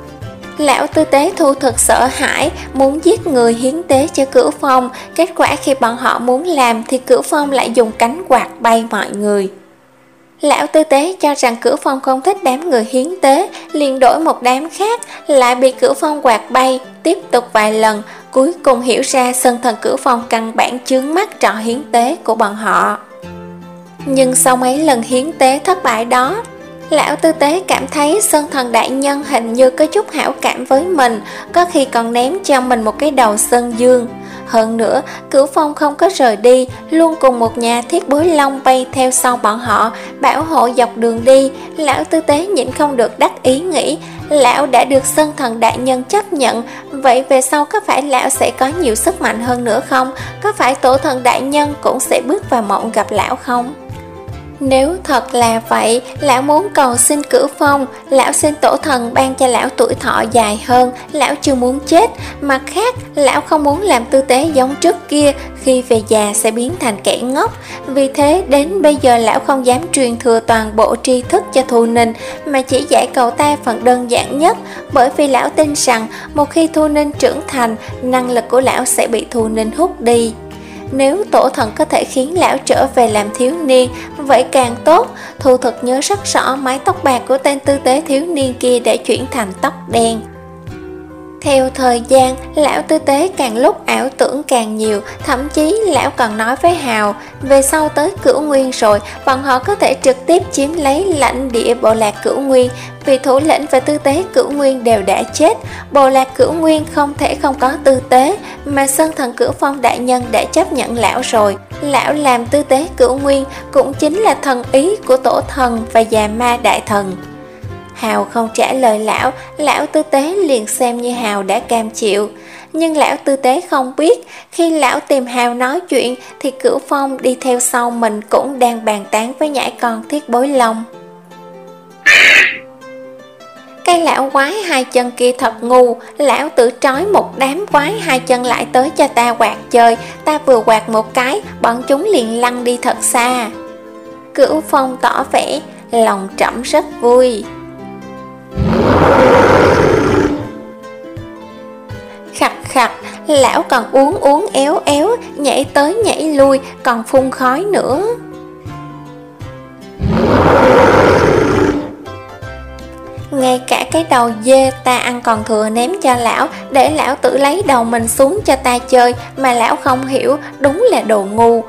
Lão tư tế Thu thực sợ hãi, muốn giết người hiến tế cho Cửu Phong, kết quả khi bọn họ muốn làm thì Cửu Phong lại dùng cánh quạt bay mọi người. Lão tư tế cho rằng Cửu Phong không thích đám người hiến tế, liền đổi một đám khác, lại bị Cửu Phong quạt bay, tiếp tục vài lần, cuối cùng hiểu ra Sơn Thần Cửu Phong căn bản chướng mắt trò hiến tế của bọn họ. Nhưng sau mấy lần hiến tế thất bại đó, lão tư tế cảm thấy Sơn Thần đại nhân hình như có chút hảo cảm với mình, có khi còn ném cho mình một cái đầu sơn dương. Hơn nữa, Cửu Phong không có rời đi, luôn cùng một nhà thiết bối long bay theo sau bọn họ, bảo hộ dọc đường đi. Lão tư tế nhịn không được đắc ý nghĩ, lão đã được Sơn Thần đại nhân chấp nhận, vậy về sau có phải lão sẽ có nhiều sức mạnh hơn nữa không? Có phải tổ thần đại nhân cũng sẽ bước vào mộng gặp lão không? Nếu thật là vậy, lão muốn cầu xin Cửu Phong, lão xin tổ thần ban cho lão tuổi thọ dài hơn, lão chưa muốn chết. Mặt khác, lão không muốn làm tư tế giống trước kia, khi về già sẽ biến thành kẻ ngốc. Vì thế, đến bây giờ lão không dám truyền thừa toàn bộ tri thức cho Thu Ninh, mà chỉ dạy cậu ta phần đơn giản nhất, bởi vì lão tin rằng một khi Thu Ninh trưởng thành, năng lực của lão sẽ bị Thu Ninh hút đi. Nếu tổ thần có thể khiến lão trở về làm thiếu niên, vậy càng tốt. Thu thực nhớ rất rõ mái tóc bạc của tên tư tế thiếu niên kia đã chuyển thành tóc đen. Theo thời gian, lão tư tế càng lúc ảo tưởng càng nhiều, thậm chí lão còn nói với Hào, về sau tới Cửu Nguyên rồi, bọn họ có thể trực tiếp chiếm lấy lãnh địa bộ lạc Cửu Nguyên, vì thủ lĩnh và tư tế Cửu Nguyên đều đã chết, bộ lạc Cửu Nguyên không thể không có tư tế, mà Sơn Thần Cửu Phong đại nhân đã chấp nhận lão rồi. Lão làm tư tế Cửu Nguyên cũng chính là thần ý của tổ thần và già ma đại thần. Hào không trả lời lão, lão tư tế liền xem như Hào đã cam chịu. Nhưng lão tư tế không biết, khi lão tìm Hào nói chuyện thì Cửu Phong đi theo sau mình cũng đang bàn tán với nhãi con thiết bối long. Cái lão quái hai chân kia thật ngu, lão tự trói một đám quái hai chân lại tới cho ta quạt chơi, ta vừa quạt một cái, bọn chúng liền lăn đi thật xa. Cửu Phong tỏ vẻ, lòng trẫm rất vui. Khặt khặt, lão còn uống uống éo éo, nhảy tới nhảy lui, còn phun khói nữa. Ngay cả cái đầu dê ta ăn còn thừa ném cho lão, để lão tự lấy đầu mình xuống cho ta chơi, mà lão không hiểu, đúng là đồ ngu.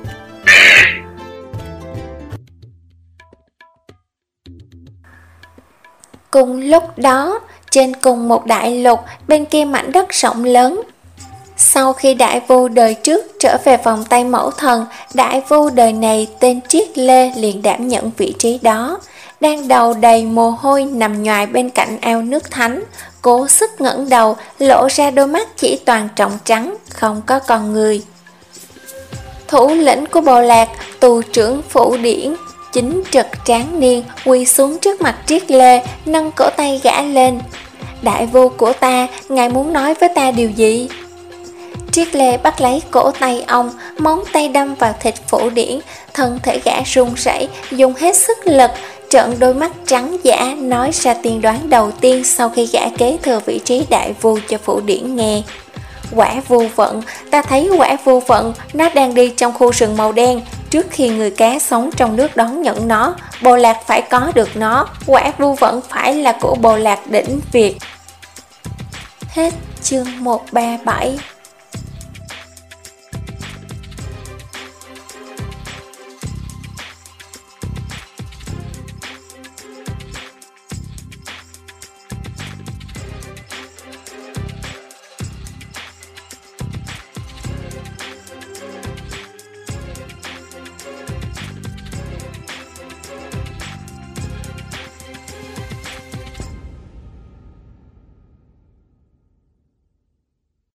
Cùng lúc đó, trên cùng một đại lục, bên kia mảnh đất rộng lớn. Sau khi đại vu đời trước trở về vòng tay mẫu thần, đại vu đời này tên Triết Lê liền đảm nhận vị trí đó. Đang đầu đầy mồ hôi nằm nhoài bên cạnh ao nước thánh, cố sức ngẩng đầu, lộ ra đôi mắt chỉ toàn trọng trắng, không có con người. Thủ lĩnh của bộ lạc, tù trưởng Phủ Điển, chính trực tráng niên, quỳ xuống trước mặt Triết Lê, nâng cổ tay gã lên. Đại vu của ta, ngài muốn nói với ta điều gì? Triết Lê bắt lấy cổ tay ông, móng tay đâm vào thịt Phủ Điển, thân thể gã run rẩy, dùng hết sức lực, trợn đôi mắt trắng dã, nói ra tiên đoán đầu tiên sau khi gã kế thừa vị trí đại vu cho Phủ Điển nghe. Quả vu vận, ta thấy quả vu vận, nó đang đi trong khu rừng màu đen. Trước khi người cá sống trong nước đón nhận nó, bộ lạc phải có được nó. Quả vu vận phải là của bộ lạc Đỉnh Việt. Hết chương một trăm ba mươi bảy.